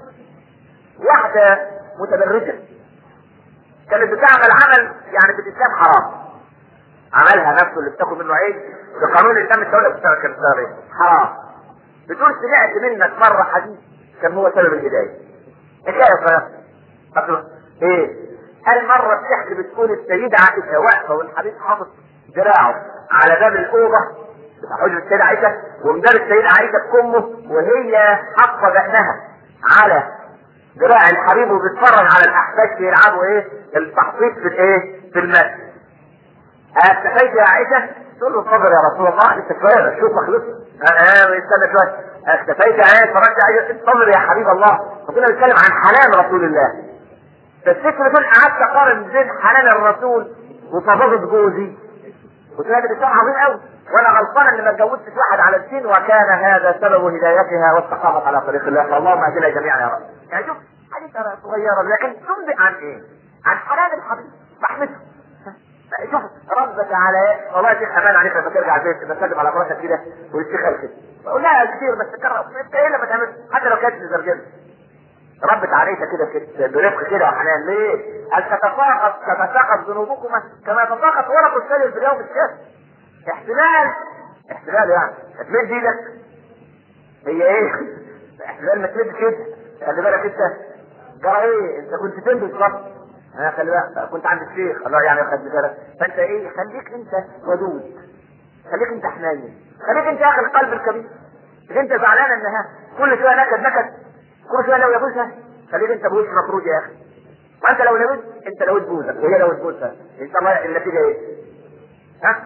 واحدة متبرجة كانت بتعمل عمل يعني في الاسلام حرام، عملها نفسه اللي بتاخد منه عيش بقانون الاسلام، الدولة بتشتغل كمثال حرام. بتقول سمعت منك مرة حديث كان هو سبب الهداية. حكاية فيها ايه؟ هل مرة بتحكي بتقول السيدة عائشة واقفة والحبيب حاطط دراعه على باب الأوضة بتاع حجرة السيدة عائشة، ومدار السيدة عائشة بكمه وهي حاطة دقنها على دراع الحبيب وبتتفرج على الأحباش يلعبوا ايه؟ التحقيق في الايه؟ في المسجد. اكتفيت يا عائشة؟ تقول له صبر يا رسول الله لسه شوية شوف خلصت. اه استنى شوية. اكتفيت يا عائشة؟ فرجع عائشة صبر يا حبيب الله. وكنا بنتكلم عن حنان رسول الله. فالفكرة دول قعدت اقارن بين حنان الرسول وفظاظة جوزي، وتلاقي الاسلام عظيم قوي، وانا غلطان ان ما اتجوزتش واحد على الدين، وكان هذا سبب هدايتها واستقامت على طريق الله. فاللهم اهدنا جميعا يا رب. يعني شوف حديثة صغيرة لكن تنبئ عن ايه؟ عن حنان الحبيب رحمته. شوف ربك على والله يا شيخ امان عليك لما ترجع البيت بتسلم على مراتك كده ويشتغل كده. بقول لها كتير بس تكرر انت ايه لما تعمل حتى لو كانت مزرجله. ربت عليك كده كده برفق كده وحنان. ليه؟ قال تتساقط تتساقط ذنوبكما كما تتساقط ورق الشجر في اليوم الشاذ. احتمال احتمال يعني تمد ايدك هي ايه؟ احتمال ما تمد كده. خلي بالك انت جرى ايه؟ انت كنت فين بالظبط؟ انا خلي بالك كنت عند الشيخ الله يعني خد بالك. فانت ايه؟ خليك انت ودود، خليك انت حنين، خليك انت يا اخي القلب الكبير. انت زعلان انها كل شويه نكد نكد، كل شويه لو يبوسها خليك انت بوش مفروض يا اخي. وانت لو لويت انت لويت بوزك وهي لويت بوزها، ان شاء الله النتيجه ايه؟ ها؟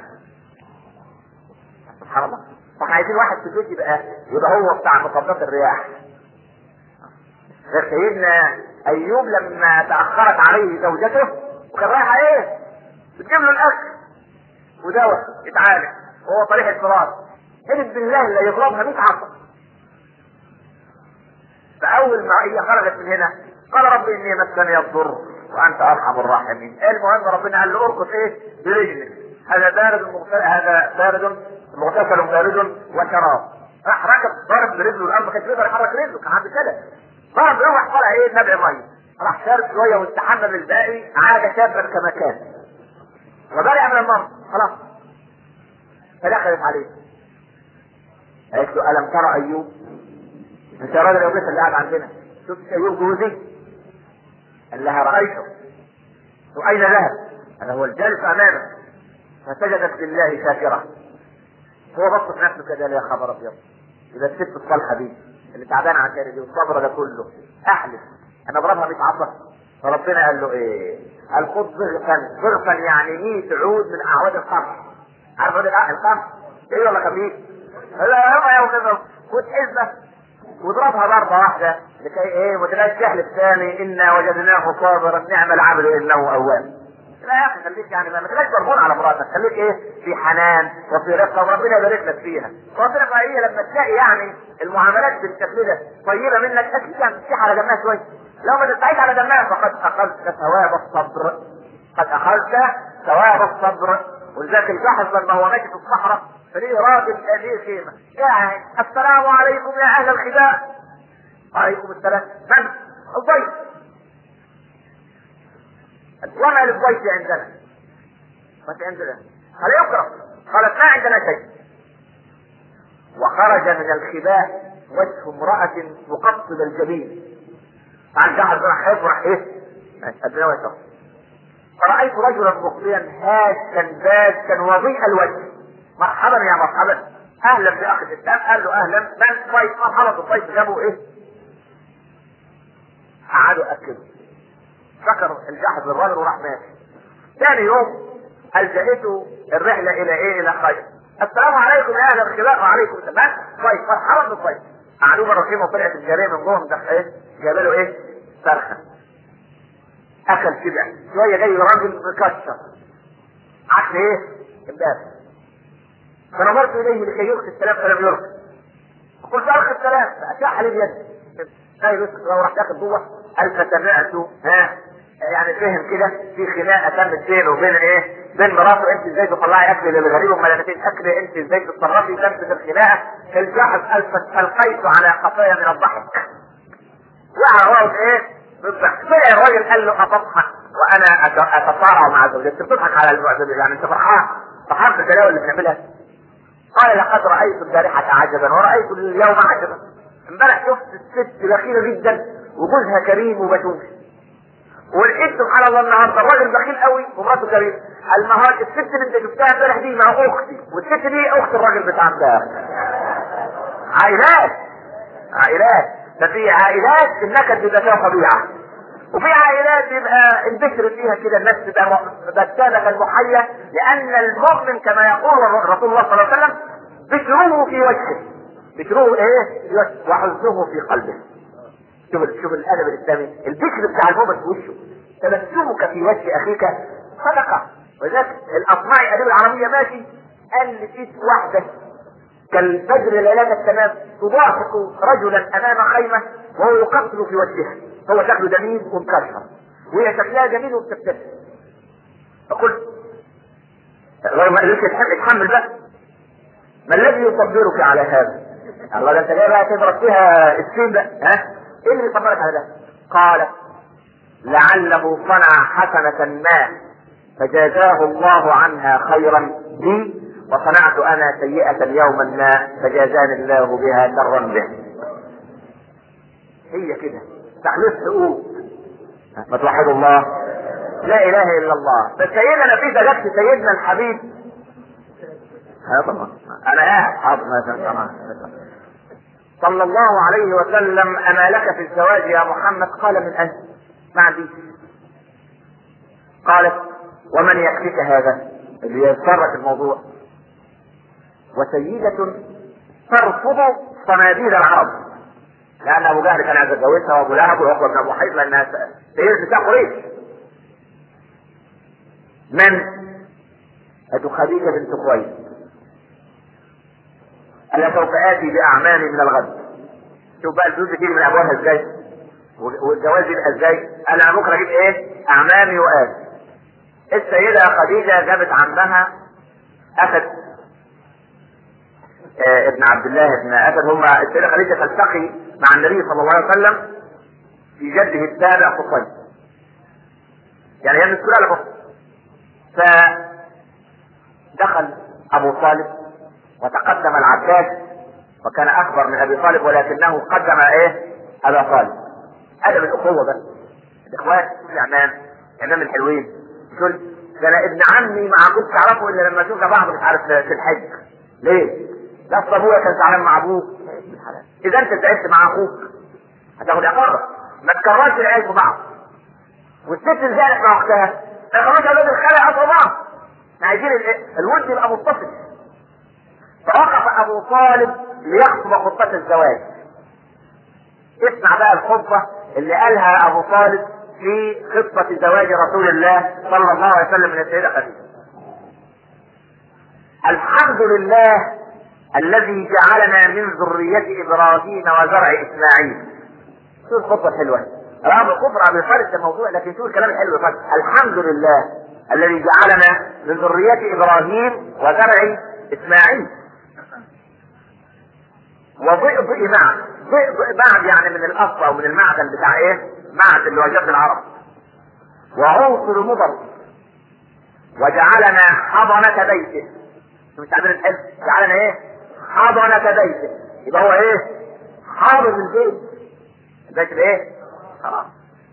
سبحان الله. فاحنا عايزين واحد في البيت يبقى يبقى هو بتاع مقبضات الرياح. غير سيدنا ايوب لما تاخرت عليه زوجته وكان رايح ايه؟ بتجيب له الاكل ودواء يتعالج وهو طريق الفراش، حلف بالله اللي يضربها مية عصا. فاول ما هي خرجت من هنا قال رب اني مسني الضر وانت ارحم الراحمين. المهم ربنا قال له ارقص ايه؟ برجلك، هذا بارد مغتسل، هذا بارد مغتسل بارد وشراب. راح ركب ضرب برجله الارض، ما كانش يقدر يحرك رجله، كان عنده كده ضرب روح طلع ايه؟ نبع ميه. راح شارب شويه واستحمى بالباقي، عاد شابا كما كان وبرئ من المرض خلاص. فدخلت عليه قالت له الم ترى ايوب؟ انت يا راجل يا اللي قاعد عندنا شفت ايوب جوزي؟ قال لها رايته. واين ذهب؟ هذا هو الجالس امامه. فسجدت لله شاكره. هو بص في نفسه كده، يا خبر ابيض، اذا الست الصالحه دي اللي تعبانه عشان دي والصبر ده كله احلف انا اضربها مية عصا. فربنا قال له ايه؟ قال خذ ضغطا. ضغطا يعني مية عود من اعواد القمح. عارف عود القمح؟ ايه ولا خفيف؟ لا هم يا كده. خد حزمه واضربها ضربه واحده لكي ايه؟ ما تبقاش تحلف ثاني انا وجدناه صابرا نعم العبد انه اواب. لا يا اخي خليك يعني ما تبقاش مربوط على مراتك، خليك ايه في حنان وفي رفقه وربنا يبارك لك فيها. ربنا بقى ايه لما تلاقي يعني المعاملات بالشكل ده طيبه منك اكيد يعني تفتح على دمها شويه. لو ما تستعيد على دمها فقد اخذت ثواب الصبر، قد اخذت ثواب الصبر. ولذلك الجحظ لما هو ماشي في الصحراء فليه راجل هذه خيمه يعني السلام عليكم يا اهل الخباء. وعليكم السلام. من؟ الضيف. وما للضيف عندنا؟ ما في عندنا. قال يكره. قالت ما عندنا شيء. وخرج من الخباء وجه امرأة مقصد الجبين. عن جحظ راح يفرح ايه؟ الدنيا ويسر. فرأيت رجلا مقبلا هاشا باشا وضيء الوجه. مرحبا يا مرحبا، اهلا باخ الاسلام. قال له اهلا، من ضيف؟ مرحبا بالضيف. جابوا ايه؟ قعدوا اكلوا. فكر الجحظ الرجل وراح ماشي. ثاني يوم الجأته الرحله الى ايه؟ الى خير. السلام عليكم يا اهل الخباء. وعليكم السلام. طيب مرحبا بالضيف. قعدوا مرتين وطلعت الجاريه من جوه ده ايه؟ جاب له ايه؟ فرخه. اكل كده شويه، جاي راجل مكشر عكس ايه؟ امبارح. فنظرت اليه لكي يلقي السلام فلم يلقي. قلت القي السلام فاشاح لي بيده. طيب لو راح داخل جوه قال فسمعت ها يعني فهم كده في خناقه تمت بينه وبين ايه؟ بين مراته. انت ازاي تطلعي اكل للغريب وما لقيتيش اكل؟ انت ازاي تتصرفي؟ تمت الخناقه. الجحظ القيت على قفايا من الضحك. وقع هو ايه؟ بالضحك. طلع الراجل قال له اتضحك وانا اتصارع مع زوجتي؟ بتضحك على المعتذر يعني انت فرحان؟ فرحان بالبلاوي اللي بنعملها؟ قال لقد رايت البارحه عجبا ورايت اليوم عجبا. امبارح شفت الست بخيله جدا وجوزها كريم وبتوش، ولقيت سبحان الله النهارده الراجل بخيل قوي ومراته كريم. المهار الست اللي انت شفتها امبارح دي مع اختي، والست دي اخت الراجل بتاع امبارح. عائلات عائلات. ففي عائلات النكد بيبقى فيها طبيعه، وفي عائلات يبقى البشر فيها كده الناس تبقى بسامه المحيا، لان المؤمن كما يقول رسول الله صلى الله عليه وسلم بشره في وجهه، بشره ايه؟ في وجهه وحزنه في قلبه. شوف شوف الادب الاسلامي، البشر بتاع المؤمن في وشه. تبسمك في وجه اخيك صدقه. ولذلك الاصمعي الادب العربيه ماشي قال لقيت واحده كالفجر ليلة التمام تضاحك رجلا امام خيمه وهو يقتل في وجهها. هو شكله جميل ومكشر وهي شكلها جميل وبتبتسم. فقلت غير ما قدرت اتحمل بقى، ما الذي يصبرك على هذا؟ الله ده انت جاي بقى تضرب فيها السين بقى، ها؟ ايه اللي يصبرك على ده؟ قالت لعله صنع حسنة ما فجازاه الله عنها خيرا بي، وصنعت انا سيئة يوما ما فجازاني الله بها شرا به. هي كده تخلص حقوق. ما توحدوا الله، لا اله الا الله. بس سيدنا في درجة سيدنا الحبيب ها طبعا انا قاعد حاضر مثلا صلى الله عليه وسلم اما لك في الزواج يا محمد؟ قال من انت؟ ما عنديش. قالت ومن يكفيك هذا اللي يتطرق الموضوع؟ وسيدة ترفض صناديد العرب، لان ابو جهل كان عايز يتجوزها وابو لهب وعقبه بن ابو حيط لانها سيدة نساء قريش. من؟ ابو خديجة بنت خويلد. الا سوف اتي باعمامي من الغد. شوف بقى الفلوس تيجي من ابوابها ازاي والجواز يبقى ازاي. انا بكره اجيب ايه؟ اعمامي واتي. السيدة خديجة جابت عمها اسد آه ابن عبد الله ابن اسد. هما السيدة خديجة تلتقي مع النبي صلى الله عليه وسلم في جده السابع قصي، يعني هي مسؤولة له. فدخل ابو طالب وتقدم العباس وكان اكبر من ابي طالب ولكنه قدم ايه؟ ابا طالب. ادب الاخوه بس الاخوات الاعمام اعمام الحلوين. يقول ده انا ابن عمي ما كنتش اعرفه الا لما شفنا بعض مش عارف في الحج. ليه؟ ده اصل ابويا كان زعلان مع ابوه. اذا انت تعبت مع اخوك هتاخد عقابك. ما تكررش العيال في بعض. والست ذلك مع اختها ما يخرجش اولاد الخالة عصر بعض. عايزين الود يبقى متصل. فوقف ابو طالب ليخطب خطبة الزواج. اسمع بقى الخطبة اللي قالها ابو طالب في قصة زواج رسول الله صلى الله عليه وسلم من السيدة خديجة. الحمد لله الذي جعلنا من ذرية ابراهيم وزرع اسماعيل. شو الخطبة الحلوة؟ رغم الكفر بفرق الموضوع، لكن شو الكلام الحلو فرق. الحمد لله الذي جعلنا من ذرية ابراهيم وزرع اسماعيل. وضئضئ معه، ضئضئ بعد يعني من الاصل او من المعدن بتاع ايه؟ معدن اللي هو جد العرب. وعنصر مضر. وجعلنا حضنة بيته. مش عارفين الحلم، جعلنا ايه؟ حضنة بيته. يبقى هو ايه؟ حاضن البيت. البيت الايه؟ خلاص.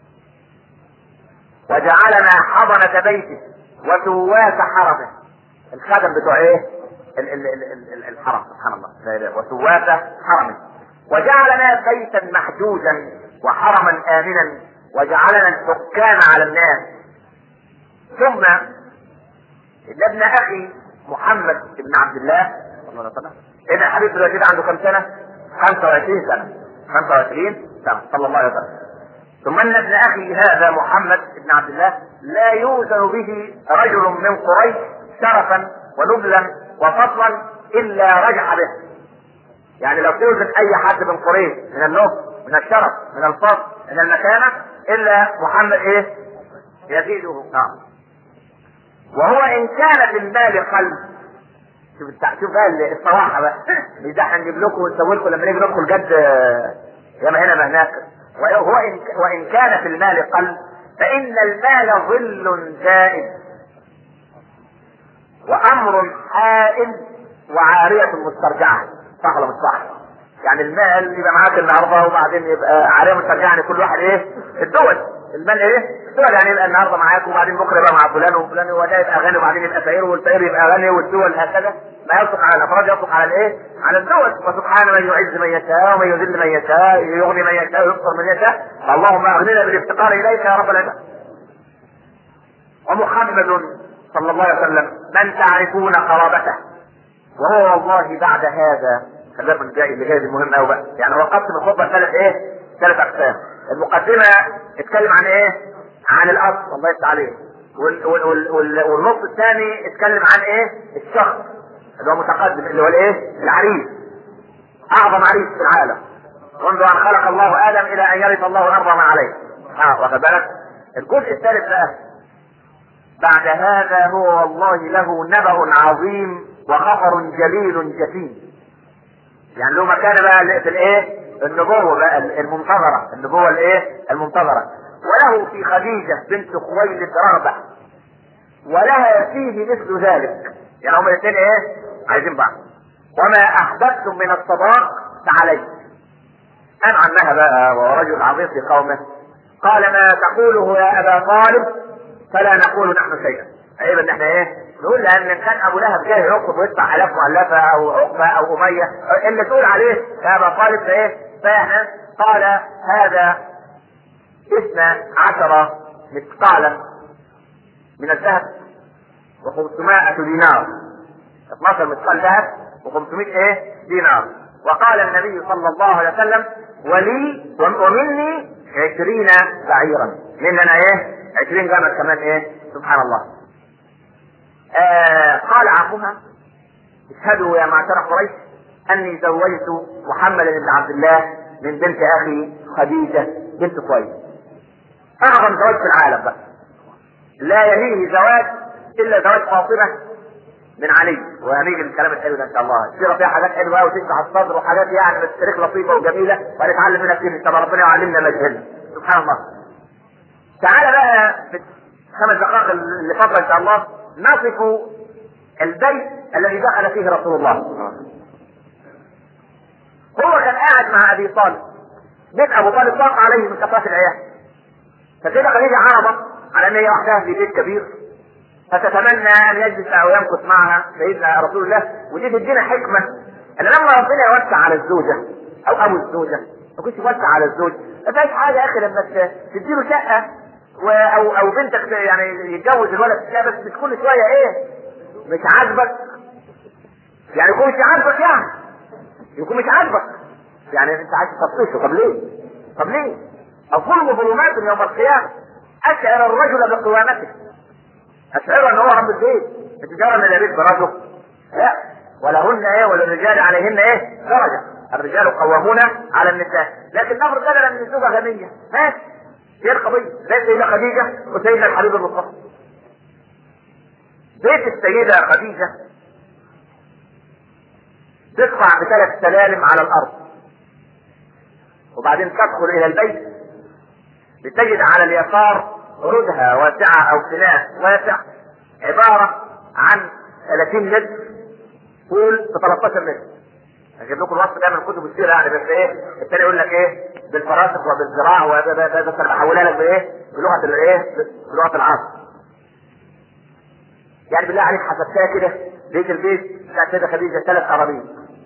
وجعلنا حضنة بيته وسواك حرمه. الخدم بتوع ايه؟ ال ال ال ال الحرم، سبحان الله. وسواك حرمه. وجعلنا بيتا محجوزا وحرما آمنا وجعلنا الحكام على الناس. ثم ان ابن اخي محمد بن عبد الله صلى الله عليه وسلم، ابن حبيب دلوقتي عنده كم سنة؟ خمسة وعشرين سنة. خمسة وعشرين سنة صلى الله عليه وسلم. ثم ان ابن اخي هذا محمد بن عبد الله لا يوزن به رجل من قريش شرفا ونبلا وفضلا الا رجع به. يعني لو توزن اي حد من قريش من النبل من الشرف من الفضل من المكانة الا محمد ايه؟ يزيده. نعم. وهو ان كان في المال قلب. شوف شوف بقى الصراحه بقى، مش ده هنجيب لكم ونسوي لكم لما نيجي ندخل جد يا ما هنا ما هناك. وهو إن وان كان في المال قلب فان المال ظل زائد وامر حائل وعاريه مسترجعه. صح ولا مش صح؟ يعني المال يبقى معاك النهارده وبعدين يبقى عاريه مسترجعه. يعني كل واحد ايه؟ الدول. المال ايه؟ الدول. يعني يبقى النهارده معاك وبعدين بكره يبقى مع فلان وفلان وده يبقى غني وبعدين يبقى فقير والفقير يبقى غني والدول هكذا. ما يصدق على الافراد، يصدق على الايه؟ على الدول. وسبحان من يعز من يشاء ومن يذل من يشاء، يغني من يشاء ويقصر من يشاء. اللهم اغننا بالافتقار اليك يا رب العباد. ومحمد صلى الله عليه وسلم من تعرفون قرابته. وهو والله بعد هذا خلال من جاي اللي جاي المهم قوي بقى. يعني هو قسم الخطبه ثلاث ايه؟ ثلاث اقسام. المقدمه اتكلم عن ايه؟ عن الاصل الله يفتح عليه. وال وال وال وال والنص الثاني اتكلم عن ايه؟ الشخص اللي هو متقدم اللي هو الايه؟ العريس. اعظم عريس في العالم منذ ان خلق الله ادم الى ان يرث الله الارض ما عليه. اه واخد بالك؟ الجزء الثالث بقى بعد هذا هو والله له نبأ عظيم وخطر جليل جسيم. يعني له مكان بقى في الايه؟ النبوة بقى المنتظرة، النبوة الايه؟ المنتظرة. وله في خديجة بنت خويلد رغبة ولها فيه مثل ذلك. يعني هما الاثنين ايه؟ عايزين بعض. وما احببتم من الصداق فعليه. قام عنها بقى وهو رجل عظيم في قومه قال ما تقوله يا ابا طالب فلا نقول نحن شيئا. عيب ان احنا ايه؟ نقول لان كان ابو لهب جاي يرقب ويدفع الاف مؤلفه او عقبه او اميه اللي تقول عليه يا ابا طالب فايه؟ فاحنا قال هذا اثنى عشر مثقالا من الذهب وخمسمائة دينار. اثناشر مثقال ذهب وخمسمائة ايه؟ دينار. وقال النبي صلى الله عليه وسلم ولي ومني عشرين بعيرا. مننا ايه؟ عشرين جمل كمان ايه؟ سبحان الله. آه قال عمها اشهدوا يا معشر قريش اني زوجت محمد بن عبد الله من بنت اخي خديجة بنت خويلد. اعظم زواج في العالم بقى. لا يليه زواج الا زواج فاطمة من علي. وهنيجي الكلام الحلو ده ان شاء الله. السيره فيها حاجات حلوه وتشرح الصدر وحاجات يعني بس تاريخ لطيفه وجميله ونتعلم منها كتير ان شاء الله. ربنا يعلمنا ما جهلنا. سبحان الله. تعالى بقى في خمس دقائق اللي فضل ان شاء الله نصف البيت الذي دخل فيه رسول الله. هو كان قاعد مع ابي طالب. بيت ابو طالب ضاق عليه من كثره العيال. فكده خديجه عرضت على ان هي وحدها في بيت كبير فتتمنى ان يجلس او يمكث معها سيدنا رسول الله. ودي تدينا حكمه ان لما ربنا يوسع على الزوجه او ابو الزوجه ما كنتش يوسع على الزوج ما فيش حاجه يا اخي لما تديله شقه و... او او بنتك يعني يتجوز الولد لا بس مش كل شويه ايه؟ مش عاجبك يعني يكون مش عاجبك يعني يكون مش عاجبك يعني انت عايز تطفشه. طب ليه؟ طب ليه؟ الظلم ظلمات يوم القيامه. اشعر الرجل بقوامته، اشعر ان هو رب البيت، مش مجرد ان البيت برجل، لا، ولهن ايه وللرجال عليهن ايه درجه، الرجال قوامون على النساء. لكن نفرض بدلا ان الزوجه غنيه، ماشي، هي القضيه زي سيدة خديجه وسيدنا الحبيب المصطفى. بيت السيده خديجه تطلع بثلاث سلالم على الارض، وبعدين تدخل الى البيت بتجد على اليسار ردها واسعه او فناء واسع عباره عن ثلاثين متر طول في ثلاثة عشر متر. اجيب لكم الوصف ده من كتب السيره يعني، بس ايه الثاني يقول لك ايه بالفراسخ وبالذراع، وده بحولها لك بايه بلغه الايه بلغه العصر. يعني بالله عليك حسبتها كده، بيت البيت بتاع السيده خديجه ثلاث اراضين.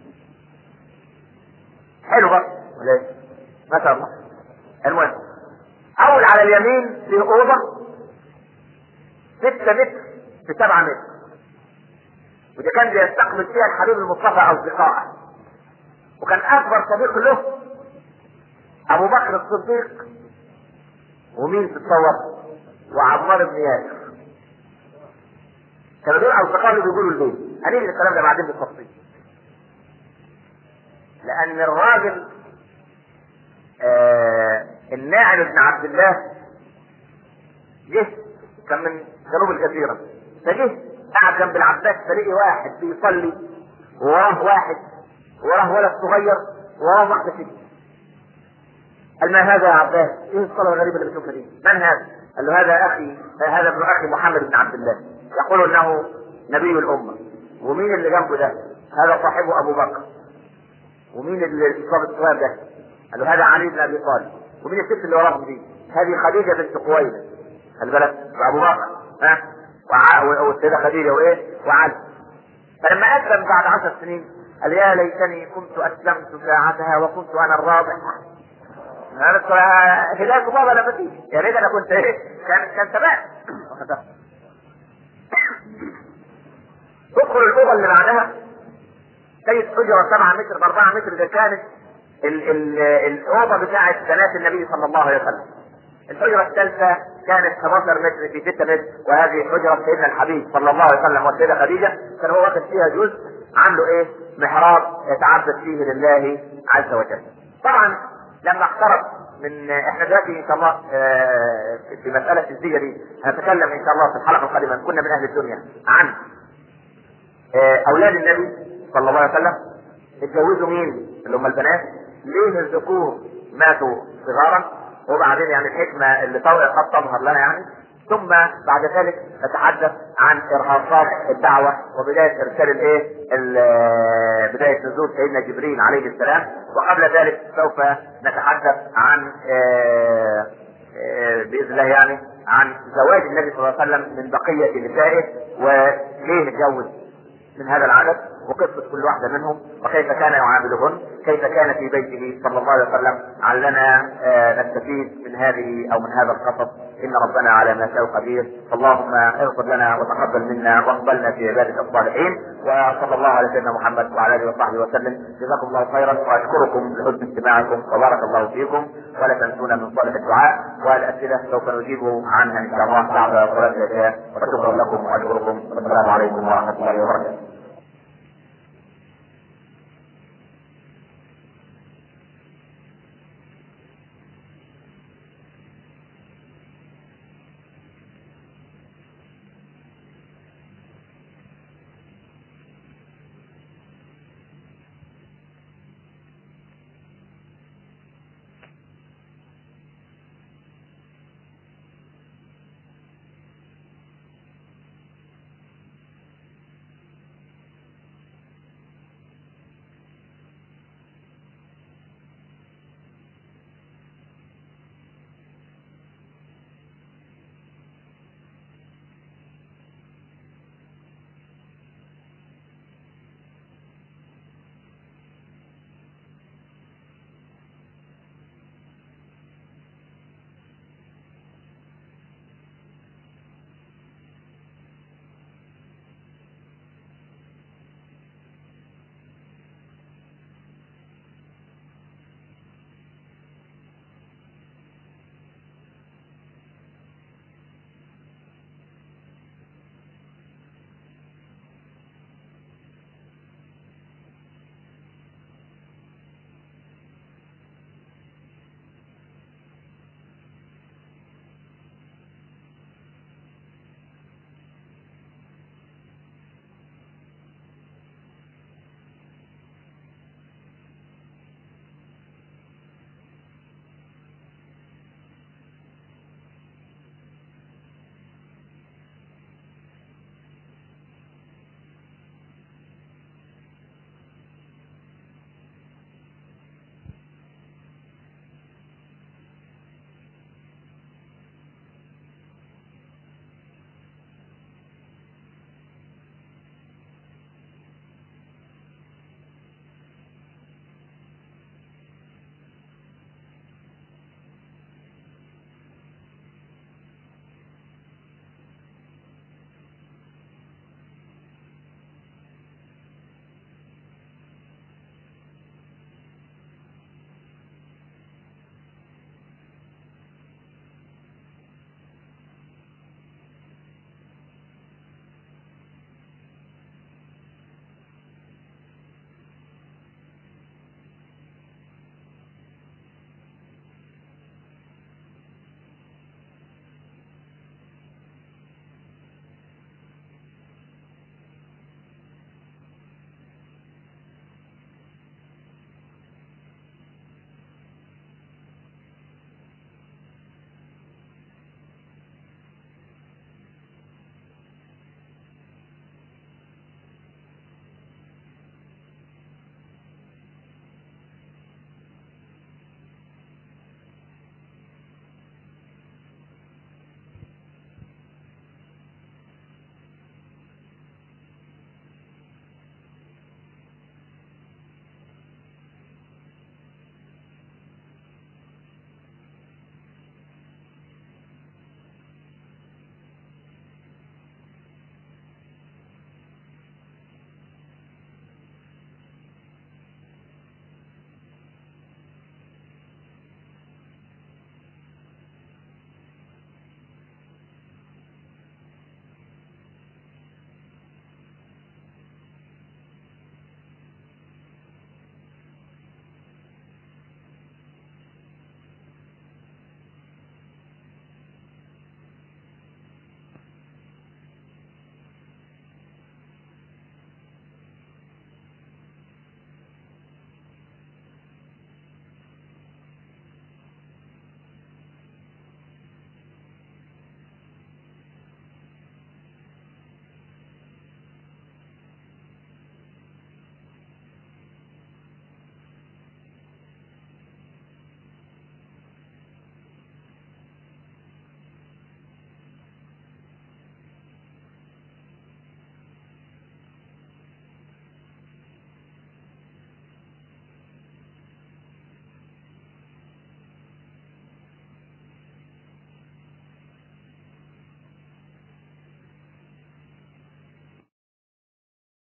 حلو بقى ولا ايه؟ ما شاء الله. المهم اول على اليمين في اوضه ستة متر في سبعة متر، وده كان بيستقبل فيها الحبيب المصطفى اصدقائه، وكان اكبر صديق له ابو بكر الصديق، ومين تتصور؟ وعمار بن ياسر. كانوا دول اصدقائه اللي بيقولوا البيت. هنيجي الكلام ده بعدين بالتفصيل، لان الراجل آه الناعم بن عبد الله جه، كان من جنوب الجزيره، فجه قعد جنب العباس، فلقي واحد بيصلي ووراه واحد وراه ولد صغير وراه واحده ست. قال ما هذا يا عباس؟ ايه الصلاه الغريبه اللي بتشوفها دي؟ من هذا؟ قال له هذا اخي، هذا ابن اخي محمد بن عبد الله، يقول انه نبي الامه. ومين اللي جنبه ده؟ هذا صاحبه ابو بكر. ومين اللي الصاب الصغير ده؟ قال له هذا علي بن ابي طالب. ومين الست اللي وراهم دي؟ هذه خديجه بنت خويلد. خلي بالك، ابو بكر ها والسيده خديجه وايه وعلي. فلما اسلم بعد عشر سنين قال يا ليتني كنت اسلمت ساعتها وكنت انا الرابع. هدايه بابا لما تيجي يا ريت انا كنت ايه كان كان تمام. تدخل الاوضه اللي بعدها تجد حجره سبعة متر باربعة متر، ده كانت ال ال الاوضه بتاعت بنات النبي صلى الله عليه وسلم. الحجره الثالثه كانت احد عشر متر في ستة متر، وهذه حجره سيدنا الحبيب صلى الله عليه وسلم والسيده خديجه. كان هو واخد فيها جزء عنده ايه محراب يتعبد فيه لله عز وجل. طبعا لما اقترب من احنا دلوقتي ان شاء الله اه في مساله الزيجه دي هنتكلم ان شاء الله في الحلقه القادمه، كنا من اهل الدنيا، عن اه اولاد النبي صلى الله عليه وسلم اتجوزوا مين اللي هم البنات، ليه الذكور ماتوا صغارا، وبعدين يعني الحكمه اللي قد تظهر لنا يعني. ثم بعد ذلك نتحدث عن ارهاصات الدعوه وبدايه ارسال الايه بدايه نزول سيدنا جبريل عليه السلام. وقبل ذلك سوف نتحدث عن آآ آآ باذن الله يعني عن زواج النبي صلى الله عليه وسلم من بقيه نسائه، وليه اتجوز من هذا العدد، وقصة كل واحدة منهم، وكيف كان يعاملهن، كيف كان في بيته صلى الله عليه وسلم. علنا آه نستفيد من هذه او من هذا القصص. ان ربنا على ما شاء قدير. اللهم اغفر لنا وتقبل منا واقبلنا في عبادك الصالحين. وصلى الله على سيدنا محمد وعلى اله وصحبه وسلم. جزاكم الله خيرا، واشكركم لحسن استماعكم وبارك الله فيكم. ولا تنسونا من صالح الدعاء، والاسئله سوف نجيب عنها ان شاء الله بعد صلاه العشاء. وشكرا لكم واشكركم، والسلام عليكم ورحمه الله وبركاته.